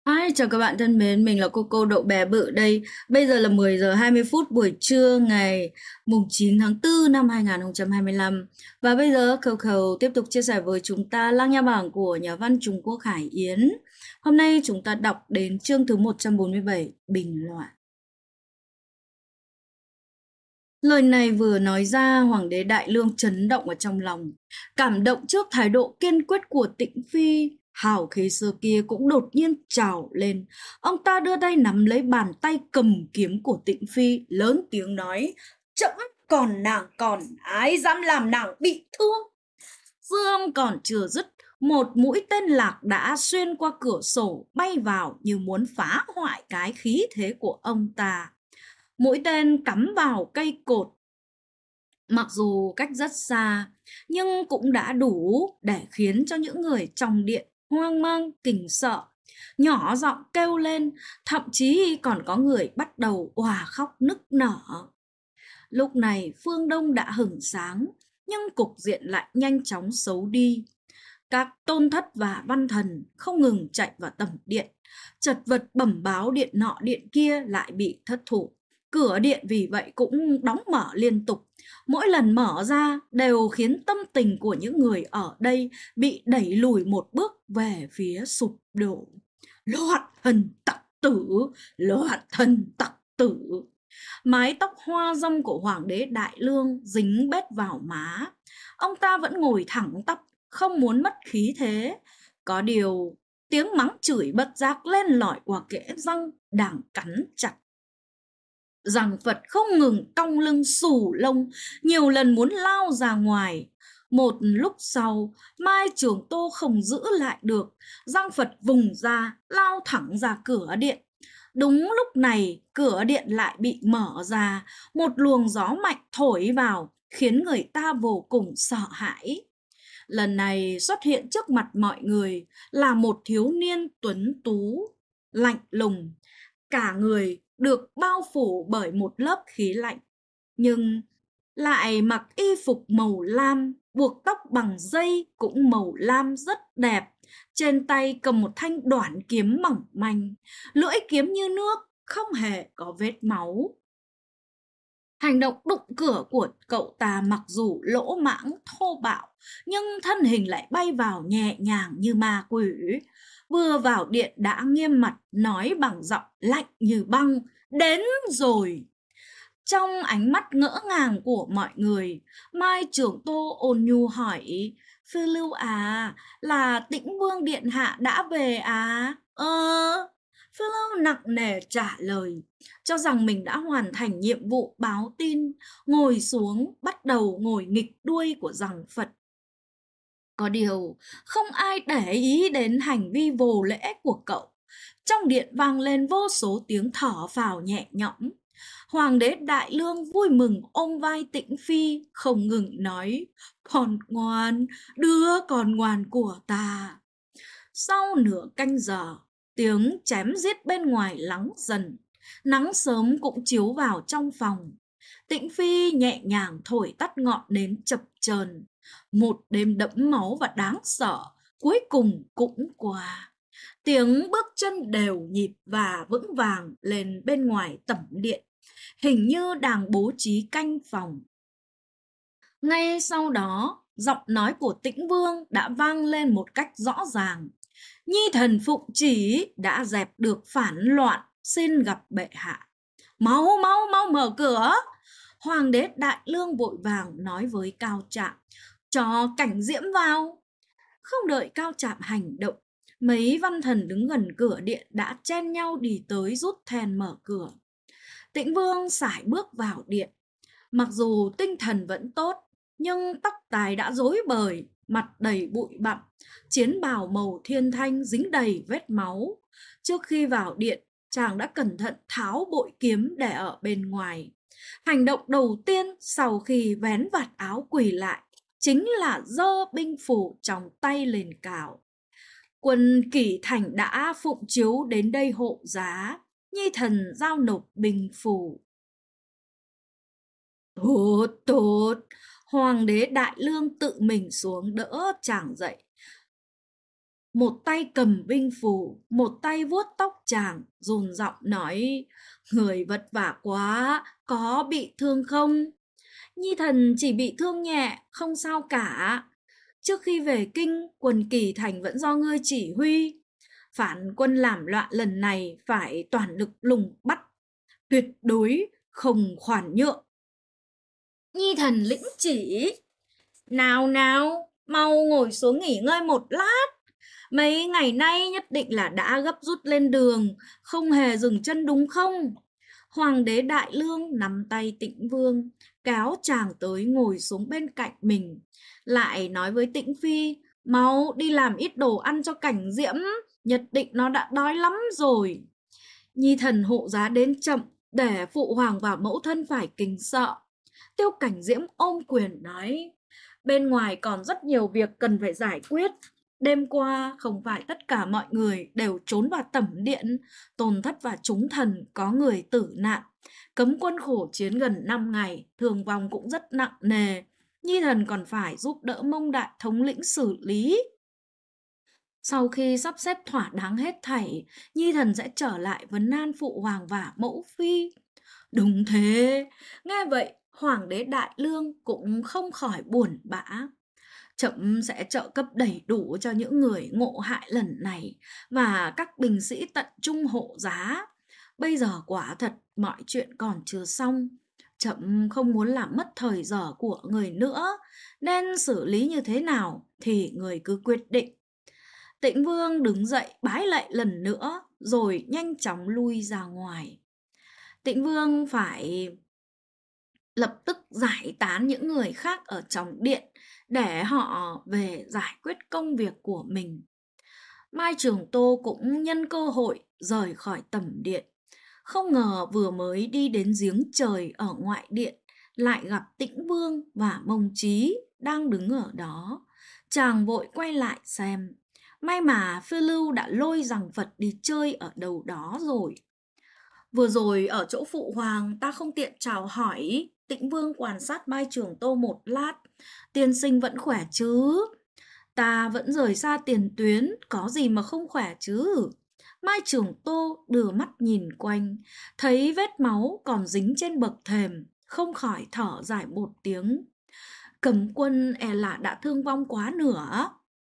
Hi, chào các bạn thân mến, mình là cô Đậu Bé Bự đây. Bây giờ là 10 giờ 20 phút buổi trưa ngày mùng 9 tháng 4 năm 2025. Và bây giờ Khâu tiếp tục chia sẻ với chúng ta Lăng Nha Bảng của nhà văn Trung Quốc Hải Yến. Hôm nay chúng ta đọc đến chương thứ 147, Bình Loạn. Lời này vừa nói ra, Hoàng đế Đại Lương chấn động ở trong lòng. Cảm động trước thái độ kiên quyết của Tĩnh Phi, hào khí xưa kia cũng đột nhiên trào lên. Ông ta đưa tay nắm lấy bàn tay cầm kiếm của Tĩnh Phi, lớn tiếng nói: Trẫm còn nàng còn, ai dám làm nàng bị thương? Dương còn chưa dứt, một mũi tên lạc đã xuyên qua cửa sổ bay vào như muốn phá hoại cái khí thế của ông ta. Mũi tên cắm vào cây cột, mặc dù cách rất xa, nhưng cũng đã đủ để khiến cho những người trong điện hoang mang kinh sợ, nhỏ giọng kêu lên, thậm chí còn có người bắt đầu òa khóc nức nở. Lúc này phương Đông đã hửng sáng, nhưng cục diện lại nhanh chóng xấu đi. Các tôn thất và văn thần không ngừng chạy vào tầm điện, chật vật bẩm báo điện nọ điện kia lại bị thất thủ. Cửa điện vì vậy cũng đóng mở liên tục. Mỗi lần mở ra đều khiến tâm tình của những người ở đây bị đẩy lùi một bước về phía sụp đổ. Loạn thần tặc tử, loạn thần tặc tử. Mái tóc hoa râm của hoàng đế Đại Lương dính bết vào má. Ông ta vẫn ngồi thẳng tắp, không muốn mất khí thế. Có điều, tiếng mắng chửi bất giác lên lỏi qua kẽ răng đang cắn chặt. Giằng Phật không ngừng cong lưng xù lông, nhiều lần muốn lao ra ngoài. Một lúc sau, Mai Trường Tô không giữ lại được, Giang Phật vùng ra, lao thẳng ra cửa điện. Đúng lúc này, cửa điện lại bị mở ra, một luồng gió mạnh thổi vào, khiến người ta vô cùng sợ hãi. Lần này xuất hiện trước mặt mọi người là một thiếu niên tuấn tú, lạnh lùng, cả người được bao phủ bởi một lớp khí lạnh, nhưng lại mặc y phục màu lam, buộc tóc bằng dây cũng màu lam rất đẹp. Trên tay cầm một thanh đoản kiếm mỏng manh, lưỡi kiếm như nước, không hề có vết máu. Hành động đụng cửa của cậu ta mặc dù lỗ mãng thô bạo, nhưng thân hình lại bay vào nhẹ nhàng như ma quỷ. Vừa vào điện đã nghiêm mặt nói bằng giọng lạnh như băng: Đến rồi! Trong ánh mắt ngỡ ngàng của mọi người, Mai Trưởng Tô ôn nhu hỏi: Phiêu lưu à, là Tĩnh Vương Điện Hạ đã về à? Phiêu lưu nặng nề trả lời, cho rằng mình đã hoàn thành nhiệm vụ báo tin, ngồi xuống bắt đầu ngồi nghịch đuôi của Giằng Phật. Có điều, không ai để ý đến hành vi vô lễ của cậu. Trong điện vang lên vô số tiếng thở phào nhẹ nhõm. Hoàng đế Đại Lương vui mừng ôm vai Tĩnh Phi, không ngừng nói: Con ngoan, đứa con ngoan của ta. Sau nửa canh giờ, tiếng chém giết bên ngoài lắng dần. Nắng sớm cũng chiếu vào trong phòng. Tĩnh Phi nhẹ nhàng thổi tắt ngọn nến chập chờn. Một đêm đẫm máu và đáng sợ cuối cùng cũng qua. Tiếng bước chân đều nhịp và vững vàng lên bên ngoài tẩm điện, hình như đang bố trí canh phòng. Ngay sau đó, giọng nói của Tĩnh Vương đã vang lên một cách rõ ràng: Nhi thần phụng chỉ đã dẹp được phản loạn, xin gặp bệ hạ. Mau mau mau mở cửa! Hoàng đế Đại Lương vội vàng nói với Cao Trạm: Cho Cảnh Diễm vào. Không đợi Cao Trạm hành động, mấy văn thần đứng gần cửa điện đã chen nhau đi tới rút then mở cửa. Tĩnh Vương sải bước vào điện. Mặc dù tinh thần vẫn tốt, nhưng tóc tai đã rối bời, mặt đầy bụi bặm, chiến bào màu thiên thanh dính đầy vết máu. Trước khi vào điện, chàng đã cẩn thận tháo bội kiếm để ở bên ngoài. Hành động đầu tiên sau khi vén vạt áo quỳ lại chính là giơ binh phủ trong tay lên cao. Quân Kỷ Thành đã phụng chiếu đến đây hộ giá, Nhi thần giao nộp binh phủ. Tốt, tốt. Hoàng đế Đại Lương tự mình xuống đỡ chàng dậy. Một tay cầm binh phù, một tay vuốt tóc chàng, dồn giọng nói: người vất vả quá, có bị thương không? Nhi thần chỉ bị thương nhẹ, không sao cả. Trước khi về kinh, quần Kỳ Thành vẫn do ngươi chỉ huy. Phản quân làm loạn lần này phải toàn lực lùng bắt, tuyệt đối không khoản nhượng. Nhi thần lĩnh chỉ. Nào nào, mau ngồi xuống nghỉ ngơi một lát. Mấy ngày nay nhất định là đã gấp rút lên đường, không hề dừng chân đúng không? Hoàng đế Đại Lương nắm tay Tĩnh Vương, kéo chàng tới ngồi xuống bên cạnh mình, lại nói với Tĩnh Phi: mau đi làm ít đồ ăn cho Cảnh Diễm, nhất định nó đã đói lắm rồi. Nhi thần hộ giá đến chậm, để phụ hoàng và mẫu thân phải kính sợ. Tiêu Cảnh Diễm ôm quyền nói: bên ngoài còn rất nhiều việc cần phải giải quyết. Đêm qua không phải tất cả mọi người đều trốn vào tẩm điện, Tồn Thất và chúng thần có người tử nạn. Cấm quân khổ chiến gần 5 ngày, thương vong cũng rất nặng nề. Nhi thần còn phải giúp đỡ Mông Đại thống lĩnh xử lý. Sau khi sắp xếp thỏa đáng hết thảy, Nhi thần sẽ trở lại vấn an phụ hoàng và mẫu phi. Đúng thế, nghe vậy Hoàng đế Đại Lương cũng không khỏi buồn bã. Trẫm sẽ trợ cấp đầy đủ cho những người ngộ hại lần này và các binh sĩ tận trung hộ giá. Bây giờ quả thật mọi chuyện còn chưa xong. Trẫm không muốn làm mất thời giờ của người nữa, nên xử lý như thế nào thì người cứ quyết định. Tĩnh Vương đứng dậy bái lạy lần nữa rồi nhanh chóng lui ra ngoài. Tĩnh Vương phải lập tức giải tán những người khác ở trong điện để họ về giải quyết công việc của mình. Mai Trường Tô cũng nhân cơ hội rời khỏi tẩm điện. Không ngờ vừa mới đi đến giếng trời ở ngoại điện, lại gặp Tĩnh Vương và Mông Chí đang đứng ở đó. Chàng vội quay lại xem. May mà Phiêu Lưu đã lôi rằng Phật đi chơi ở đâu đó rồi. Vừa rồi ở chỗ phụ hoàng ta không tiện chào hỏi. Tĩnh Vương quan sát Mai Trường Tô một lát. Tiên sinh vẫn khỏe chứ? Ta vẫn rời xa tiền tuyến, có gì mà không khỏe chứ? Mai Trường Tô đưa mắt nhìn quanh, thấy vết máu còn dính trên bậc thềm, không khỏi thở dài một tiếng. Cấm quân e là đã thương vong quá nửa.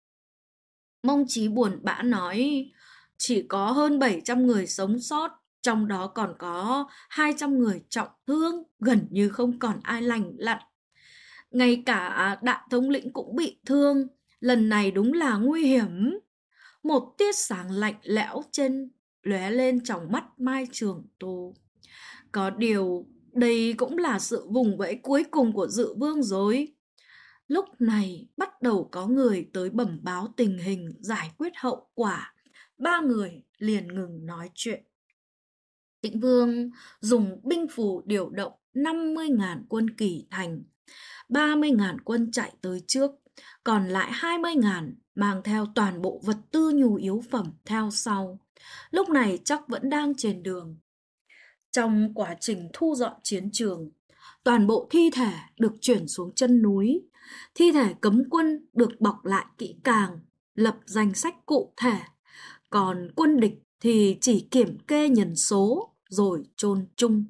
Mông Chí buồn bã nói: chỉ có hơn 700 người sống sót, trong đó còn có 200 người trọng thương, gần như không còn ai lành lặn. Ngay cả Đại thống lĩnh cũng bị thương, lần này đúng là nguy hiểm. Một tia sáng lạnh lẽo lóe lên trong mắt Mai Trường Tô. Có điều, đây cũng là sự vùng vẫy cuối cùng của Dự Vương rồi. Lúc này bắt đầu có người tới bẩm báo tình hình, giải quyết hậu quả. Ba người liền ngừng nói chuyện. Tĩnh Vương dùng binh phù điều động 50.000 quân Kỳ Thành, 30.000 quân chạy tới trước, còn lại 20.000 mang theo toàn bộ vật tư nhu yếu phẩm theo sau. Lúc này chắc vẫn đang trên đường. Trong quá trình thu dọn chiến trường, toàn bộ thi thể được chuyển xuống chân núi. Thi thể cấm quân được bọc lại kỹ càng, lập danh sách cụ thể. Còn quân địch thì chỉ kiểm kê nhân số rồi chôn chung.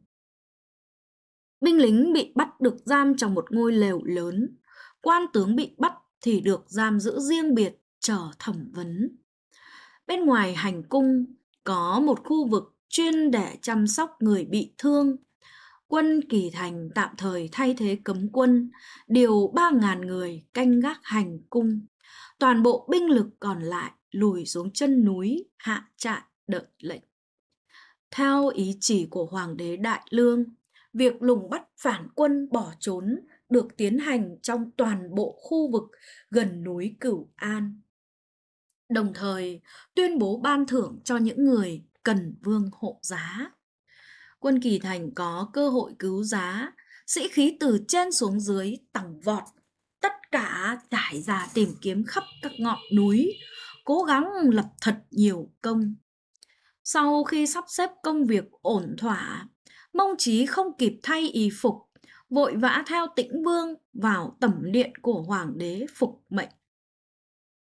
Binh lính bị bắt được giam trong một ngôi lều lớn. Quan tướng bị bắt thì được giam giữ riêng biệt chờ thẩm vấn. Bên ngoài hành cung có một khu vực chuyên để chăm sóc người bị thương. Quân Kỳ Thành tạm thời thay thế cấm quân, điều 3.000 người canh gác hành cung. Toàn bộ binh lực còn lại lùi xuống chân núi, hạ trại đợi lệnh. Theo ý chỉ của Hoàng đế Đại Lương, việc lùng bắt phản quân bỏ trốn được tiến hành trong toàn bộ khu vực gần núi Cửu An. Đồng thời tuyên bố ban thưởng cho những người cần vương hộ giá. Quân Kỳ Thành có cơ hội cứu giá, sĩ khí từ trên xuống dưới tăng vọt. Tất cả trải ra tìm kiếm khắp các ngọn núi, cố gắng lập thật nhiều công. Sau khi sắp xếp công việc ổn thỏa, Mông Chí không kịp thay y phục, vội vã theo Tĩnh Vương vào tẩm điện của Hoàng đế phục mệnh.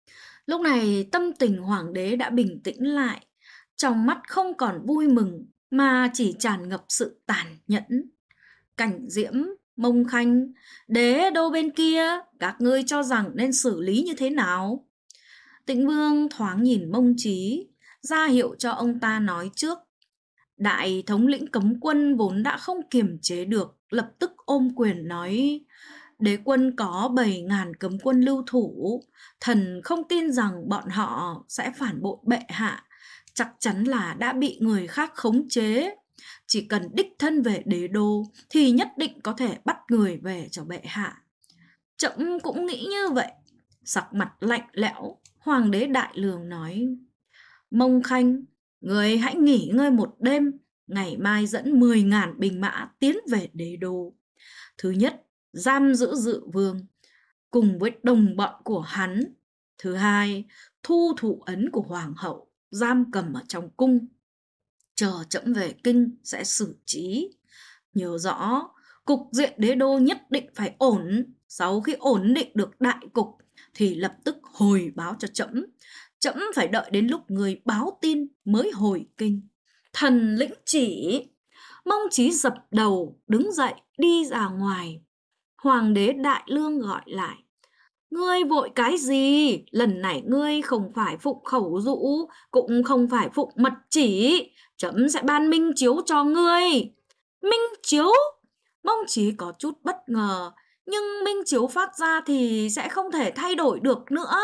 Lúc này tâm tình hoàng đế đã bình tĩnh lại, trong mắt không còn vui mừng mà chỉ tràn ngập sự tàn nhẫn. Cảnh Diễm, Mông Khanh, đế đô bên kia, các ngươi cho rằng nên xử lý như thế nào? Tĩnh Vương thoáng nhìn Mông Chí, ra hiệu cho ông ta nói trước. Đại thống lĩnh cấm quân vốn đã không kiềm chế được, lập tức ôm quyền nói: đế quân có 7.000 cấm quân lưu thủ, thần không tin rằng bọn họ sẽ phản bội bệ hạ, chắc chắn là đã bị người khác khống chế. Chỉ cần đích thân về đế đô thì nhất định có thể bắt người về cho bệ hạ. Trẫm cũng nghĩ như vậy. Sắc mặt lạnh lẽo, hoàng đế Đại Lương nói: Mông Khanh, người hãy nghỉ ngơi một đêm, ngày mai dẫn 10.000 binh mã tiến về đế đô. Thứ nhất, giam giữ Dự Vương cùng với đồng bọn của hắn. Thứ hai, thu thụ ấn của hoàng hậu, giam cầm ở trong cung. Chờ trẫm về kinh sẽ xử trí. Nhớ rõ, cục diện đế đô nhất định phải ổn. Sau khi ổn định được đại cục thì lập tức hồi báo cho trẫm. Trẫm phải đợi đến lúc người báo tin mới hồi kinh. Thần lĩnh chỉ. Mông Chí dập đầu, đứng dậy đi ra ngoài. Hoàng đế Đại Lương gọi lại: ngươi vội cái gì? Lần này ngươi không phải phụng khẩu dụ, cũng không phải phụng mật chỉ. Trẫm sẽ ban minh chiếu cho ngươi. Minh chiếu? Mông Chí có chút bất ngờ, nhưng minh chiếu phát ra thì sẽ không thể thay đổi được nữa.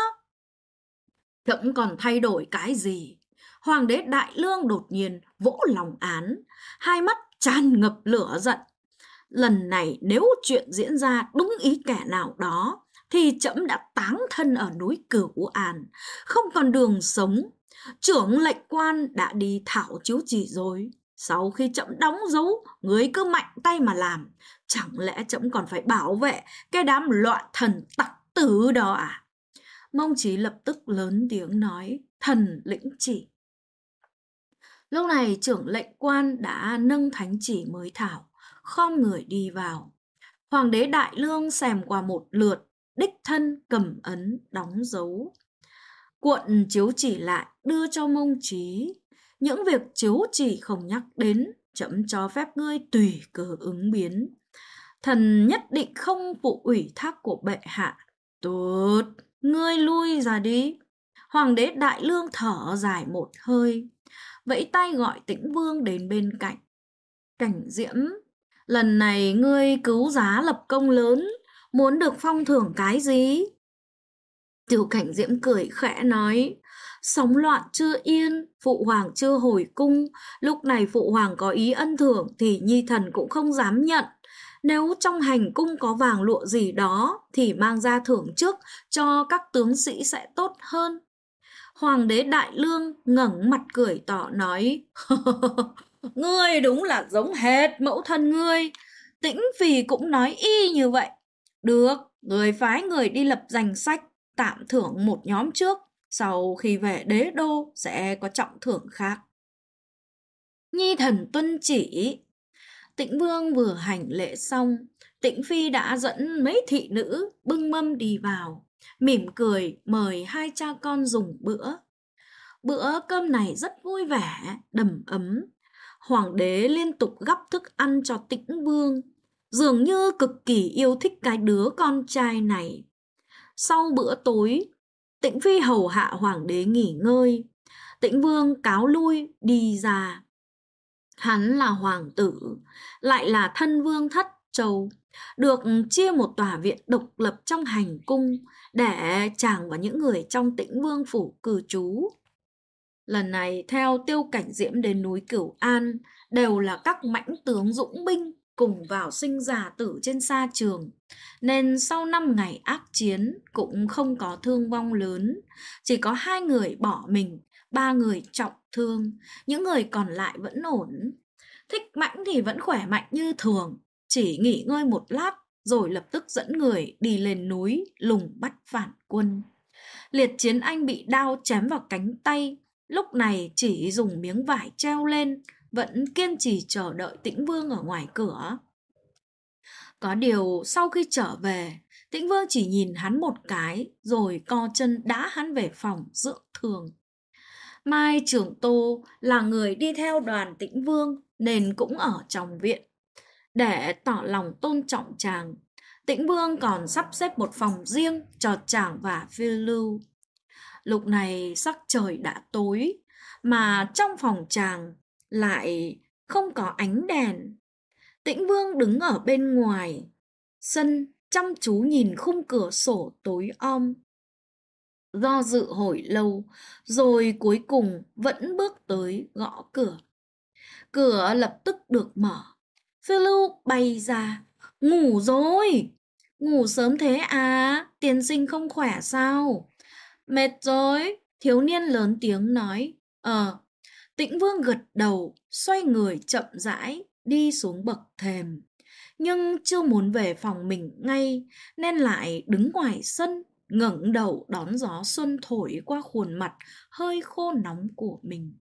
Trẫm còn thay đổi cái gì? Hoàng đế Đại Lương đột nhiên vỗ lòng án, hai mắt tràn ngập lửa giận. Lần này nếu chuyện diễn ra đúng ý kẻ nào đó thì trẫm đã táng thân ở núi Cửu An, không còn đường sống. Trưởng lệnh quan đã đi thảo chiếu chỉ rồi. Sau khi trẫm đóng dấu, người cứ mạnh tay mà làm. Chẳng lẽ trẫm còn phải bảo vệ cái đám loạn thần tặc tử đó à? Mông Chí lập tức lớn tiếng nói: thần lĩnh chỉ. Lúc này trưởng lệnh quan đã nâng thánh chỉ mới thảo, khom người đi vào. Hoàng đế Đại Lương xèm qua một lượt, đích thân cầm ấn đóng dấu. Cuộn chiếu chỉ lại đưa cho Mông Chí. Những việc chiếu chỉ không nhắc đến, trẫm cho phép ngươi tùy cơ ứng biến. Thần nhất định không phụ ủy thác của bệ hạ. Tốt, ngươi lui ra đi. Hoàng đế Đại Lương thở dài một hơi, vẫy tay gọi Tĩnh Vương đến bên cạnh. Cảnh Diễm, lần này ngươi cứu giá lập công lớn, muốn được phong thưởng cái gì? Tiểu Cảnh Diễm cười khẽ nói: sóng loạn chưa yên, phụ hoàng chưa hồi cung. Lúc này phụ hoàng có ý ân thưởng thì nhi thần cũng không dám nhận. Nếu trong hành cung có vàng lụa gì đó thì mang ra thưởng trước cho các tướng sĩ sẽ tốt hơn. Hoàng đế Đại Lương ngẩng mặt cười tỏ nói: ngươi đúng là giống hệt mẫu thân ngươi. Tĩnh Phì cũng nói y như vậy. Được, người phái người đi lập danh sách, tạm thưởng một nhóm trước, sau khi về đế đô sẽ có trọng thưởng khác. Nhi thần tuân chỉ. Tĩnh Vương vừa hành lễ xong, Tĩnh Phi đã dẫn mấy thị nữ bưng mâm đi vào, mỉm cười mời hai cha con dùng bữa. Bữa cơm này rất vui vẻ, đầm ấm. Hoàng đế liên tục gắp thức ăn cho Tĩnh Vương, dường như cực kỳ yêu thích cái đứa con trai này. Sau bữa tối, Tĩnh Phi hầu hạ hoàng đế nghỉ ngơi. Tĩnh Vương cáo lui đi ra. Hắn là hoàng tử, lại là thân vương thất châu, được chia một tòa viện độc lập trong hành cung để chàng và những người trong Tĩnh Vương phủ cư trú. Lần này theo Tiêu Cảnh Diễm đến núi Cửu An đều là các mãnh tướng dũng binh cùng vào sinh ra tử trên sa trường, nên sau 5 ngày ác chiến cũng không có thương vong lớn, chỉ có 2 người bỏ mình, 3 người trọng thương, những người còn lại vẫn ổn. Thích Mãnh thì vẫn khỏe mạnh như thường, chỉ nghỉ ngơi một lát rồi lập tức dẫn người đi lên núi lùng bắt phản quân. Liệt Chiến Anh bị đao chém vào cánh tay, lúc này chỉ dùng miếng vải treo lên, vẫn kiên trì chờ đợi Tĩnh Vương ở ngoài cửa. Có điều sau khi trở về Tĩnh Vương chỉ nhìn hắn một cái rồi co chân đá hắn về phòng dưỡng thương. Mai Trường Tô là người đi theo đoàn Tĩnh Vương nên cũng ở trong viện. Để tỏ lòng tôn trọng chàng, Tĩnh Vương còn sắp xếp một phòng riêng cho chàng và phiêu lưu. Lúc này sắc trời đã tối, mà trong phòng chàng lại không có ánh đèn. Tĩnh Vương đứng ở bên ngoài sân chăm chú nhìn khung cửa sổ tối om. Do dự hồi lâu, rồi cuối cùng vẫn bước tới gõ cửa. Cửa lập tức được mở. Phiêu lưu bay ra. Ngủ rồi. Ngủ sớm thế à? Tiên sinh không khỏe sao? Mệt rồi. Thiếu niên lớn tiếng nói. Tĩnh Vương gật đầu, xoay người chậm rãi, đi xuống bậc thềm. Nhưng chưa muốn về phòng mình ngay, nên lại đứng ngoài sân, ngẩng đầu đón gió xuân thổi qua khuôn mặt hơi khô nóng của mình.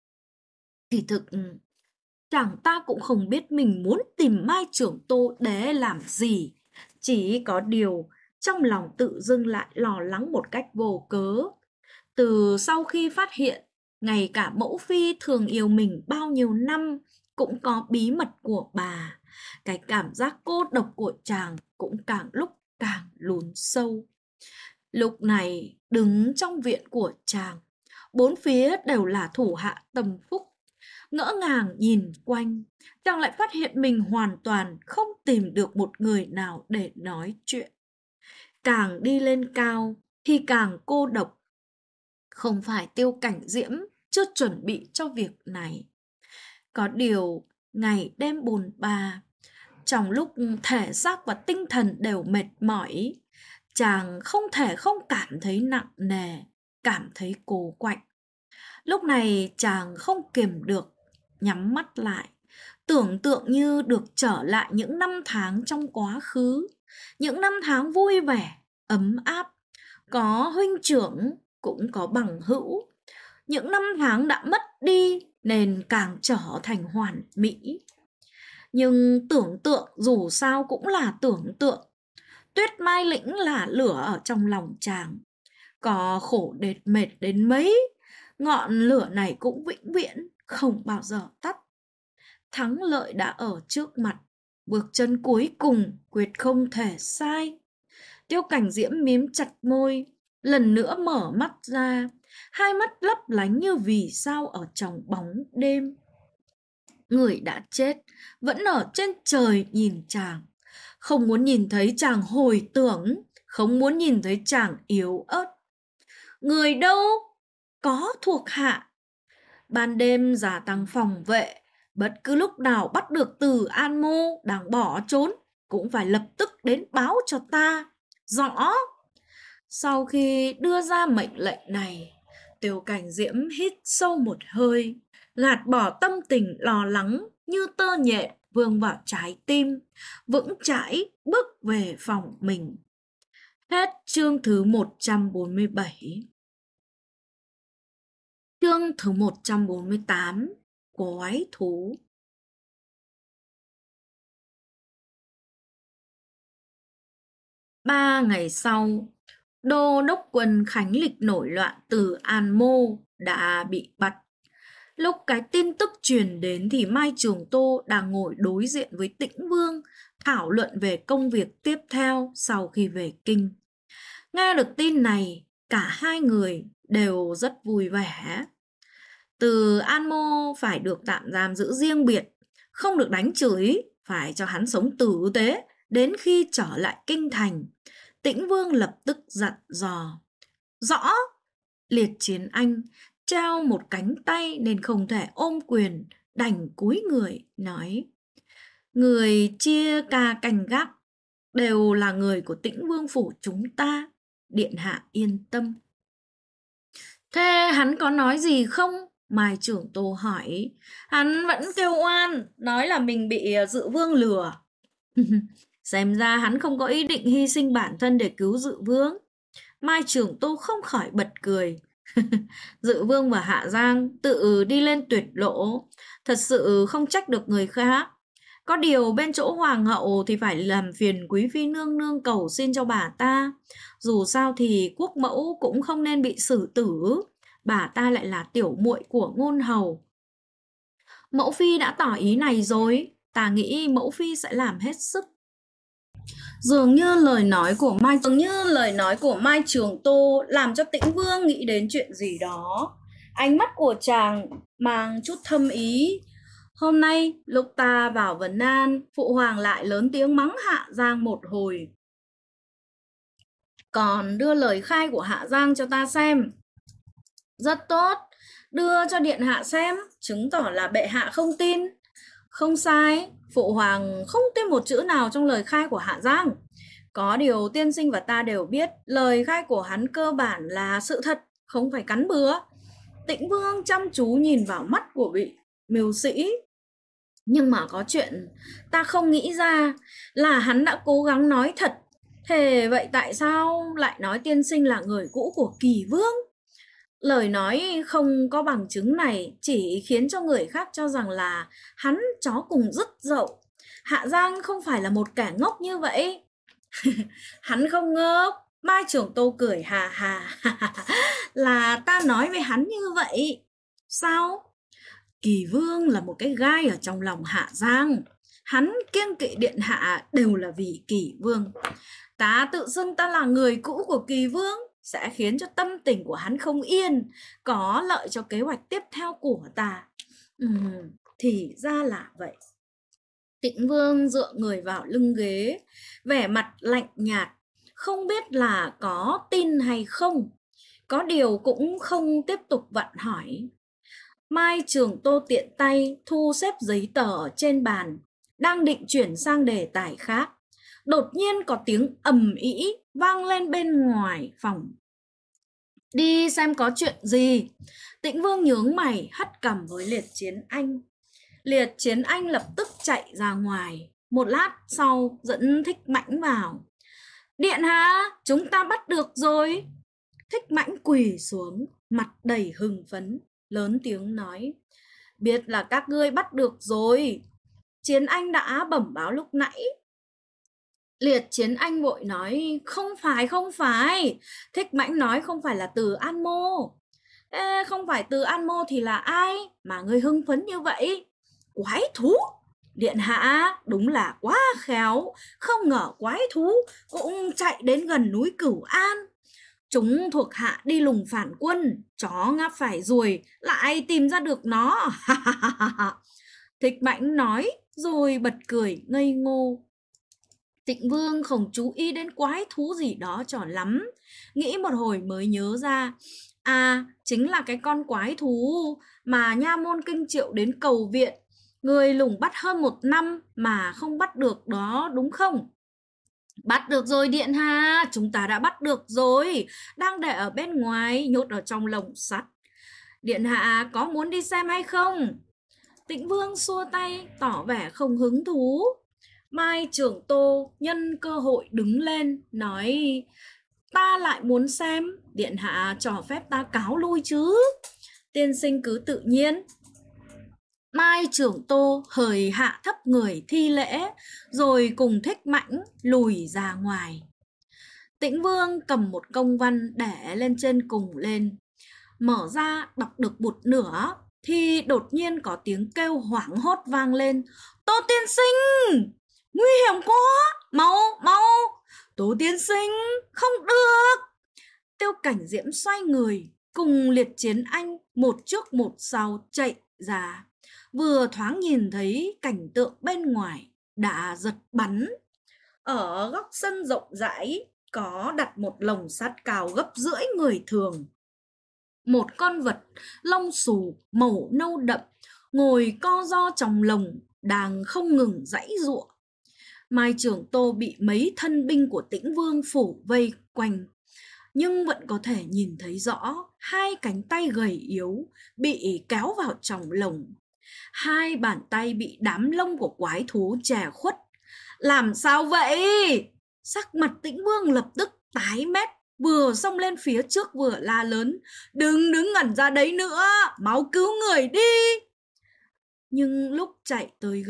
Kỳ thực, chàng ta cũng không biết mình muốn tìm Mai Trưởng Tô để làm gì. Chỉ có điều trong lòng tự dưng lại lo lắng một cách vô cớ. Từ sau khi phát hiện, ngay cả mẫu phi thường yêu mình bao nhiêu năm cũng có bí mật của bà. Cái cảm giác cô độc của chàng cũng càng lúc càng lún sâu. Lúc này đứng trong viện của chàng, bốn phía đều là thủ hạ tâm phúc. Ngỡ ngàng nhìn quanh, chàng lại phát hiện mình hoàn toàn không tìm được một người nào để nói chuyện. Càng đi lên cao thì càng cô độc. Không phải Tiêu Cảnh Diễm chưa chuẩn bị cho việc này. Có điều ngày đêm bồn ba, trong lúc thể xác và tinh thần đều mệt mỏi, chàng không thể không cảm thấy nặng nề, cảm thấy cô quạnh. Lúc này chàng không kiềm được, nhắm mắt lại, tưởng tượng như được trở lại những năm tháng trong quá khứ, những năm tháng vui vẻ, ấm áp, có huynh trưởng, cũng có bằng hữu. Những năm tháng đã mất đi nên càng trở thành hoàn mỹ. Nhưng tưởng tượng dù sao cũng là tưởng tượng. Tuyết Mai Lĩnh là lửa ở trong lòng chàng. Có khổ đệt mệt đến mấy, ngọn lửa này cũng vĩnh viễn không bao giờ tắt. Thắng lợi đã ở trước mặt, bước chân cuối cùng quyết không thể sai. Tiêu Cảnh Diễm mím chặt môi, lần nữa mở mắt ra, hai mắt lấp lánh như vì sao ở trong bóng đêm. Người đã chết vẫn ở trên trời nhìn chàng, không muốn nhìn thấy chàng hồi tưởng, không muốn nhìn thấy chàng yếu ớt. Người đâu? Có thuộc hạ. Ban đêm gia tăng phòng vệ, bất cứ lúc nào bắt được Từ An Mô đang bỏ trốn cũng phải lập tức đến báo cho ta. Rõ. Sau khi đưa ra mệnh lệnh này, Tiêu Cảnh Diễm hít sâu một hơi, gạt bỏ tâm tình lo lắng như tơ nhện vương vào trái tim, vững chãi bước về phòng mình. Hết chương thứ 147. Chương thứ 148. Quái thú. Ba ngày sau, đô đốc quân Khánh Lịch nổi loạn Từ An Mô đã bị bắt. Lúc cái tin tức truyền đến thì Mai Trường Tô đang ngồi đối diện với Tĩnh Vương, thảo luận về công việc tiếp theo sau khi về kinh. Nghe được tin này, cả hai người đều rất vui vẻ. Từ An Mô phải được tạm giam giữ riêng biệt, không được đánh chửi, phải cho hắn sống tử tế đến khi trở lại kinh thành. Tĩnh Vương lập tức dặn dò. Rõ. Liệt Chiến Anh trao một cánh tay nên không thể ôm quyền, đành cúi người nói. Người chia ca canh gác đều là người của Tĩnh Vương phủ chúng ta, điện hạ yên tâm. Thế hắn có nói gì không? Mai Trưởng Tô hỏi. Hắn vẫn kêu oan, nói là mình bị Dự Vương lừa. Xem ra hắn không có ý định hy sinh bản thân để cứu Dự Vương. Mai Trưởng Tô không khỏi bật cười. Dự Vương và Hạ Giang tự đi lên tuyệt lộ, thật sự không trách được người khác. Có điều bên chỗ hoàng hậu thì phải làm phiền quý phi nương nương cầu xin cho bà ta. Dù sao thì quốc mẫu cũng không nên bị xử tử. Bà ta lại là tiểu muội của ngôn hầu. Mẫu phi đã tỏ ý này rồi, ta nghĩ mẫu phi sẽ làm hết sức. Dường như lời nói của Mai Trường Tô làm cho Tĩnh Vương nghĩ đến chuyện gì đó. Ánh mắt của chàng mang chút thâm ý. Hôm nay lúc ta vào vấn an, phụ hoàng lại lớn tiếng mắng Hạ Giang một hồi. Còn đưa lời khai của Hạ Giang cho ta xem. Rất tốt, đưa cho điện hạ xem, chứng tỏ là bệ hạ không tin. Không sai, phụ hoàng không tin một chữ nào trong lời khai của Hạ Giang. Có điều tiên sinh và ta đều biết lời khai của hắn cơ bản là sự thật, không phải cắn bừa. Tĩnh Vương chăm chú nhìn vào mắt của vị mưu sĩ. Nhưng mà có chuyện ta không nghĩ ra là hắn đã cố gắng nói thật. Thế vậy tại sao lại nói tiên sinh là người cũ của Kỳ Vương? Lời nói không có bằng chứng này chỉ khiến cho người khác cho rằng là hắn chó cùng rất dậu. Hạ Giang không phải là một kẻ ngốc như vậy. Hắn không ngốc. Mai Trường Tô cười hà hà. Là ta nói với hắn như vậy. Sao? Kỳ Vương là một cái gai ở trong lòng Hạ Giang. Hắn kiêng kỵ điện hạ đều là vì Kỳ Vương. Ta tự xưng ta là người cũ của Kỳ Vương sẽ khiến cho tâm tình của hắn không yên, có lợi cho kế hoạch tiếp theo của ta. Thì ra là vậy. Tĩnh Vương dựa người vào lưng ghế, vẻ mặt lạnh nhạt, không biết là có tin hay không. Có điều cũng không tiếp tục vặn hỏi. Mai Trường Tô tiện tay thu xếp giấy tờ trên bàn, đang định chuyển sang đề tài khác. Đột nhiên có tiếng ầm ĩ vang lên bên ngoài phòng. Đi xem có chuyện gì. Tĩnh Vương nhướng mày hất cằm với Liệt Chiến Anh. Liệt Chiến Anh lập tức chạy ra ngoài. Một lát sau dẫn Thích Mãnh vào. Điện hạ, chúng ta bắt được rồi. Thích Mãnh quỳ xuống, mặt đầy hưng phấn, lớn tiếng nói. Biết là các ngươi bắt được rồi. Chiến Anh đã bẩm báo lúc nãy. Liệt Chiến Anh vội nói, không phải. Thích Mãnh nói không phải là Từ An Mô. Ê, không phải Từ An Mô thì là ai mà ngươi hưng phấn như vậy? Quái thú. Điện hạ, đúng là quá khéo. Không ngờ quái thú cũng chạy đến gần núi Cửu An. Chúng thuộc hạ đi lùng phản quân, chó ngáp phải ruồi, lại tìm ra được nó. Thích Mãnh nói, rồi bật cười ngây ngô. Tĩnh Vương không chú ý đến quái thú gì đó cho lắm, nghĩ một hồi mới nhớ ra. À, chính là cái con quái thú mà nha môn Kinh Triệu đến cầu viện. Người lùng bắt hơn 1 năm mà không bắt được đó, đúng không? Bắt được rồi điện hạ, chúng ta đã bắt được rồi, đang để ở bên ngoài, nhốt ở trong lồng sắt. Điện hạ có muốn đi xem hay không? Tĩnh Vương xua tay, tỏ vẻ không hứng thú. Mai Trường Tô nhân cơ hội đứng lên, nói, ta lại muốn xem, điện hạ cho phép ta cáo lui chứ. Tiên sinh cứ tự nhiên. Mai Trường Tô hời hạ thấp người thi lễ, rồi cùng Thích Mãnh lùi ra ngoài. Tĩnh Vương cầm một công văn để lên trên cùng lên. Mở ra đọc được một nửa, thì đột nhiên có tiếng kêu hoảng hốt vang lên. Tô tiên sinh! Nguy hiểm quá! Mau! Tô tiên sinh! Không được! Tiêu Cảnh Diễm xoay người, cùng Liệt Chiến Anh một trước một sau chạy ra. Vừa thoáng nhìn thấy cảnh tượng bên ngoài đã giật bắn. Ở góc sân rộng rãi có đặt một lồng sắt cao gấp rưỡi người thường. Một con vật lông xù màu nâu đậm ngồi co ro trong lồng, đang không ngừng giãy giụa. Mai Trường Tô bị mấy thân binh của Tĩnh Vương phủ vây quanh, nhưng vẫn có thể nhìn thấy rõ hai cánh tay gầy yếu bị kéo vào trong lồng. Hai bàn tay bị đám lông của quái thú che khuất. Làm sao vậy? Sắc mặt Tĩnh Vương lập tức tái mét, vừa xông lên phía trước vừa la lớn. Đừng đứng ngẩn ra đấy nữa, mau cứu người đi. Nhưng lúc chạy tới gần,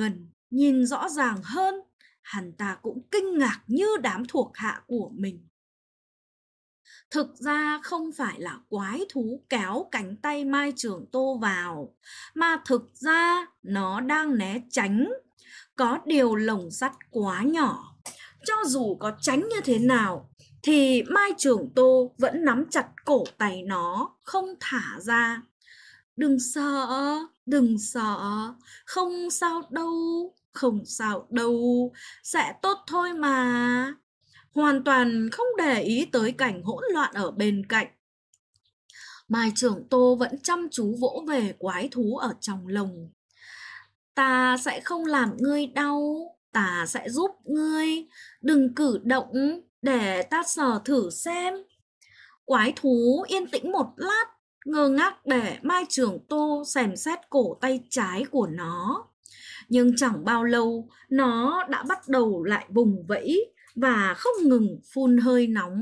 nhìn rõ ràng hơn, hắn ta cũng kinh ngạc như đám thuộc hạ của mình. Thực ra không phải là quái thú kéo cánh tay Mai Trường Tô vào, mà thực ra nó đang né tránh. Có điều lồng sắt quá nhỏ, cho dù có tránh như thế nào thì Mai Trường Tô vẫn nắm chặt cổ tay nó, không thả ra. Đừng sợ, đừng sợ, không sao đâu, không sao đâu, sẽ tốt thôi mà. Hoàn toàn không để ý tới cảnh hỗn loạn ở bên cạnh. Mai Trưởng Tô vẫn chăm chú vỗ về quái thú ở trong lồng. Ta sẽ không làm ngươi đau, ta sẽ giúp ngươi, đừng cử động, để ta sờ thử xem. Quái thú yên tĩnh một lát, ngơ ngác để Mai Trường Tô xem xét cổ tay trái của nó. Nhưng chẳng bao lâu, nó đã bắt đầu lại vùng vẫy và không ngừng phun hơi nóng.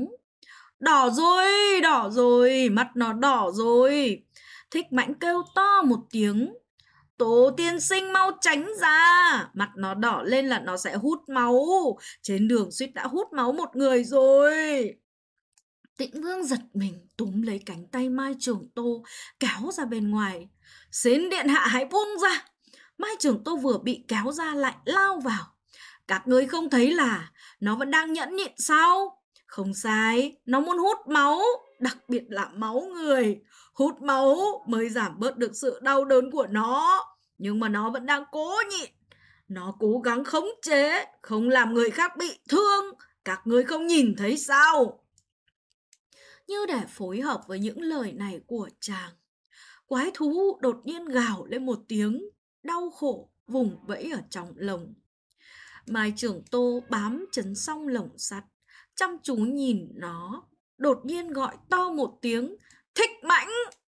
Đỏ rồi, mắt nó đỏ rồi. Thích Mãnh kêu to một tiếng. Tố tiên sinh mau tránh ra, mặt nó đỏ lên là nó sẽ hút máu. Trên đường suýt đã hút máu một người rồi. Tĩnh Vương giật mình túm lấy cánh tay Mai Trường Tô kéo ra bên ngoài. Xin điện hạ hãy buông ra. Mai Trường Tô vừa bị kéo ra lại lao vào. Các ngươi không thấy là nó vẫn đang nhẫn nhịn sao? Không sai, nó muốn hút máu, đặc biệt là máu người. Hút máu mới giảm bớt được sự đau đớn của nó. Nhưng mà nó vẫn đang cố nhịn. Nó cố gắng khống chế, không làm người khác bị thương. Các ngươi không nhìn thấy sao? Như để phối hợp với những lời này của chàng, quái thú đột nhiên gào lên một tiếng, đau khổ vùng vẫy ở trong lồng. Mai Trường Tô bám chấn song lồng sắt, chăm chú nhìn nó, đột nhiên gọi to một tiếng, Thích Mãnh!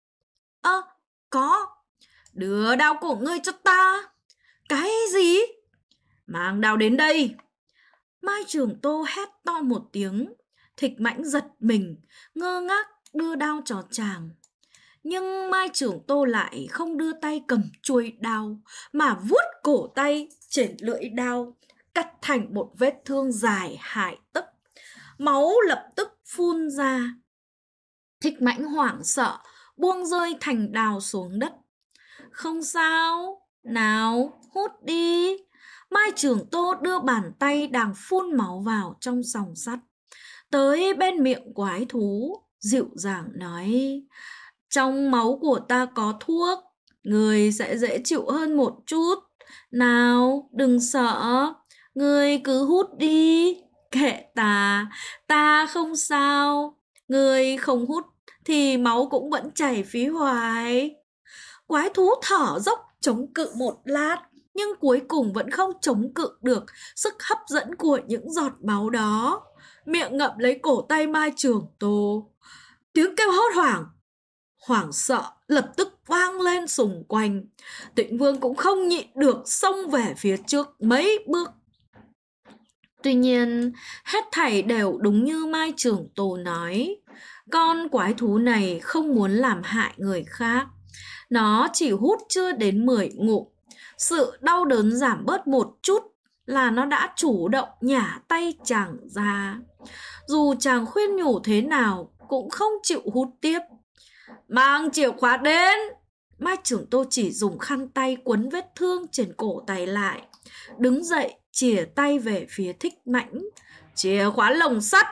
Có, đưa đao của ngươi cho ta. Cái gì? Mang đao đến đây. Mai Trường Tô hét to một tiếng. Thích Mãnh giật mình, ngơ ngác đưa đao cho chàng. Nhưng Mai Trường Tô lại không đưa tay cầm chuôi đao, mà vuốt cổ tay trên lưỡi đao, cắt thành một vết thương dài hại tấc. Máu lập tức phun ra. Thích Mãnh hoảng sợ, buông rơi thành đao xuống đất. Không sao, nào, hút đi. Mai Trường Tô đưa bàn tay đang phun máu vào trong sòng sắt tới bên miệng quái thú, dịu dàng nói, trong máu của ta có thuốc, người sẽ dễ chịu hơn một chút. Nào, đừng sợ, người cứ hút đi. Kệ ta không sao. Người không hút thì máu cũng vẫn chảy phí hoài. Quái thú thở dốc chống cự một lát, nhưng cuối cùng vẫn không chống cự được sức hấp dẫn của những giọt máu đó. Miệng ngậm lấy cổ tay Mai Trường Tô. Tiếng kêu hốt hoảng sợ lập tức vang lên xung quanh. Tĩnh Vương cũng không nhịn được xông về phía trước mấy bước. Tuy nhiên, hết thảy đều đúng như Mai Trường Tô nói. Con quái thú này không muốn làm hại người khác. Nó chỉ hút chưa đến 10 ngụm. Sự đau đớn giảm bớt một chút là nó đã chủ động nhả tay chàng ra. Dù chàng khuyên nhủ thế nào cũng không chịu hút tiếp. Mang chìa khóa đến. Mai Trường Tô chỉ dùng khăn tay quấn vết thương trên cổ tay lại, đứng dậy chìa tay về phía Thích Mãnh. Chìa khóa lồng sắt.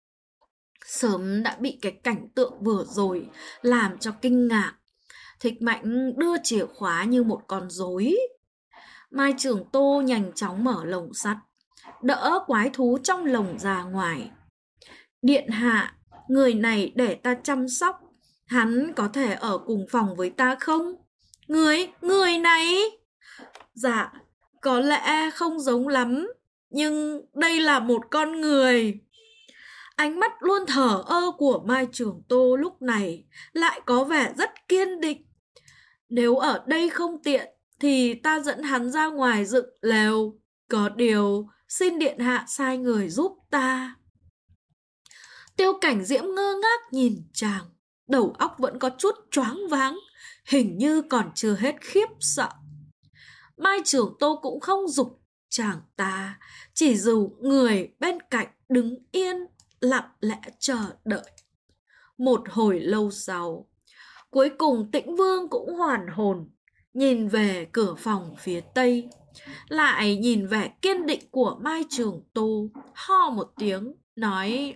Sớm đã bị cái cảnh tượng vừa rồi làm cho kinh ngạc. Thích Mãnh đưa chìa khóa như một con rối. Mai Trường Tô nhanh chóng mở lồng sắt, đỡ quái thú trong lồng ra ngoài. Điện hạ, người này để ta chăm sóc. Hắn có thể ở cùng phòng với ta không? Người này? Dạ, có lẽ không giống lắm, nhưng đây là một con người. Ánh mắt luôn thờ ơ của Mai Trường Tô lúc này lại có vẻ rất kiên định. Nếu ở đây không tiện thì ta dẫn hắn ra ngoài dựng lều. Có điều, xin điện hạ sai người giúp ta. Tiêu Cảnh Diễm ngơ ngác nhìn chàng, đầu óc vẫn có chút choáng váng, hình như còn chưa hết khiếp sợ. Mai Trường Tô cũng không giục chàng ta, chỉ dìu người bên cạnh đứng yên, lặng lẽ chờ đợi. Một hồi lâu sau, cuối cùng Tĩnh Vương cũng hoàn hồn, nhìn về cửa phòng phía tây, lại nhìn vẻ kiên định của Mai Trường Tô, ho một tiếng, nói: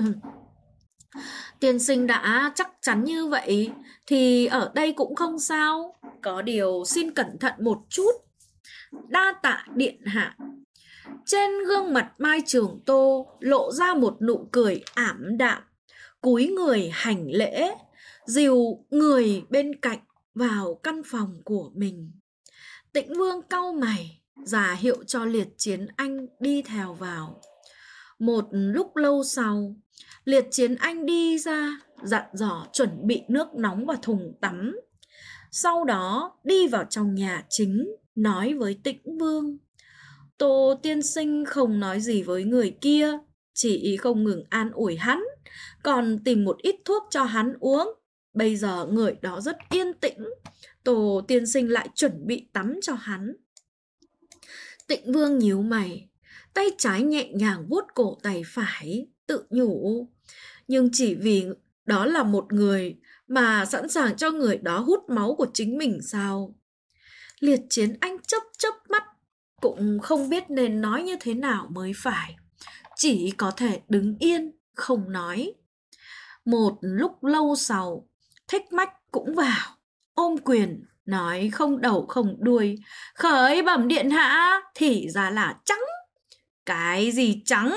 Tiên sinh đã chắc chắn như vậy, thì ở đây cũng không sao, có điều xin cẩn thận một chút. Đa tạ điện hạ. Trên gương mặt Mai Trường Tô lộ ra một nụ cười ảm đạm, cúi người hành lễ, dìu người bên cạnh vào căn phòng của mình. Tĩnh Vương cau mày, ra hiệu cho Liệt Chiến Anh đi theo vào. Một lúc lâu sau, Liệt Chiến Anh đi ra, dặn dò chuẩn bị nước nóng và thùng tắm. Sau đó đi vào trong nhà chính, nói với Tĩnh Vương: Tô tiên sinh không nói gì với người kia, chỉ không ngừng an ủi hắn, còn tìm một ít thuốc cho hắn uống. Bây giờ người đó rất yên tĩnh, Tô tiên sinh lại chuẩn bị tắm cho hắn. Tĩnh Vương nhíu mày, tay trái nhẹ nhàng vuốt cổ tay phải, tự nhủ: nhưng chỉ vì đó là một người mà sẵn sàng cho người đó hút máu của chính mình sao? Liệt Chiến Anh chớp chớp mắt, cũng không biết nên nói như thế nào mới phải, chỉ có thể đứng yên không nói. Một lúc lâu sau, Thích Mách cũng vào, ôm quyền nói không đầu không đuôi: khởi bẩm điện hạ, thì ra là trắng. Cái gì trắng?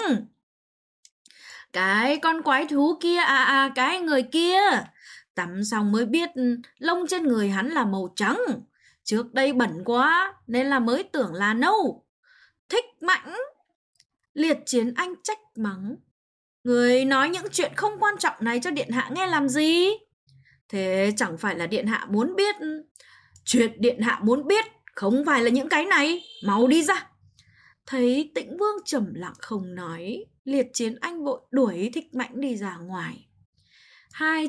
Cái con quái thú kia cái người kia. Tắm xong mới biết lông trên người hắn là màu trắng. Trước đây bẩn quá nên là mới tưởng là nâu. Thích Mãnh. Liệt Chiến Anh trách mắng: người nói những chuyện không quan trọng này cho điện hạ nghe làm gì? Thế chẳng phải là điện hạ muốn biết. Chuyện điện hạ muốn biết không phải là những cái này. Mau đi ra. Thấy Tĩnh Vương trầm lặng không nói, Liệt Chiến Anh vội đuổi Thích Mãnh đi ra ngoài. Hai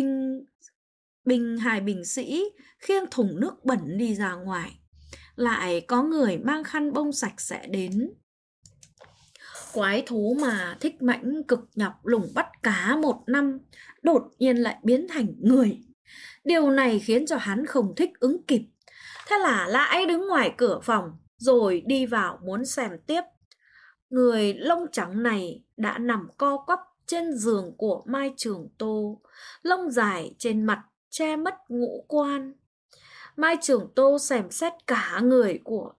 binh sĩ khiêng thùng nước bẩn đi ra ngoài. Lại có người mang khăn bông sạch sẽ đến. Quái thú mà Thích Mãnh cực nhọc lùng bắt cá 1 năm, đột nhiên lại biến thành người. Điều này khiến cho hắn không thích ứng kịp. Thế là lại đứng ngoài cửa phòng, rồi đi vào muốn xem tiếp. Người lông trắng này đã nằm co quắp trên giường của Mai Trường Tô, lông dài trên mặt che mất ngũ quan. Mai Trường Tô xem xét cả người của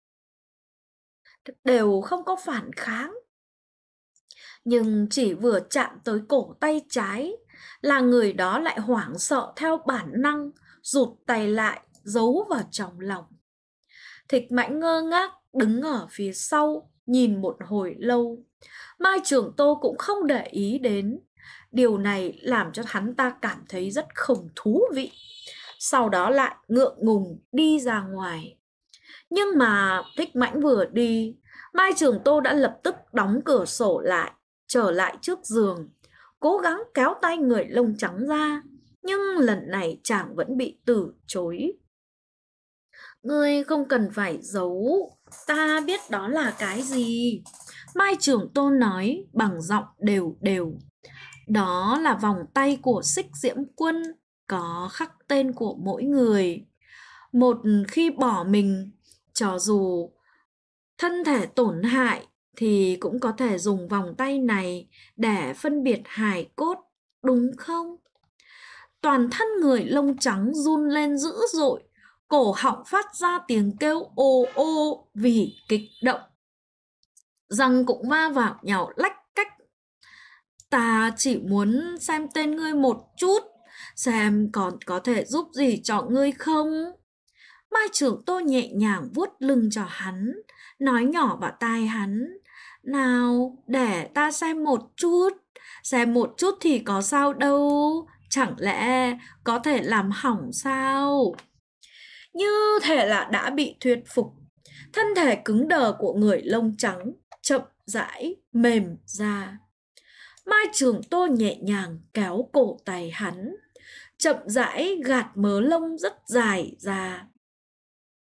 đều không có phản kháng. Nhưng chỉ vừa chạm tới cổ tay trái là người đó lại hoảng sợ theo bản năng, rụt tay lại, giấu vào trong lòng. Thích Mãnh ngơ ngác đứng ở phía sau, nhìn một hồi lâu. Mai Trường Tô cũng không để ý đến. Điều này làm cho hắn ta cảm thấy rất không thú vị. Sau đó lại ngượng ngùng đi ra ngoài. Nhưng mà Thích Mãnh vừa đi, Mai Trường Tô đã lập tức đóng cửa sổ lại, trở lại trước giường, cố gắng kéo tay người lông trắng ra. Nhưng lần này chàng vẫn bị từ chối. Ngươi không cần phải giấu, ta biết đó là cái gì. Mai Trường Tô nói bằng giọng đều đều. Đó là vòng tay của Xích Diễm Quân, có khắc tên của mỗi người. Một khi bỏ mình, cho dù thân thể tổn hại, thì cũng có thể dùng vòng tay này để phân biệt hài cốt, đúng không? Toàn thân người lông trắng run lên dữ dội, cổ họng phát ra tiếng kêu ô ô vì kích động. Răng cũng va vào nhau lách cách. Ta chỉ muốn xem tên ngươi một chút, xem còn có thể giúp gì cho ngươi không. Mai Trường Tô nhẹ nhàng vuốt lưng cho hắn, nói nhỏ vào tai hắn: nào, để ta xem một chút thì có sao đâu, chẳng lẽ có thể làm hỏng sao? Như thể là đã bị thuyết phục, thân thể cứng đờ của người lông trắng chậm rãi mềm ra. Mai Trường Tô nhẹ nhàng kéo cổ tay hắn, chậm rãi gạt mớ lông rất dài ra.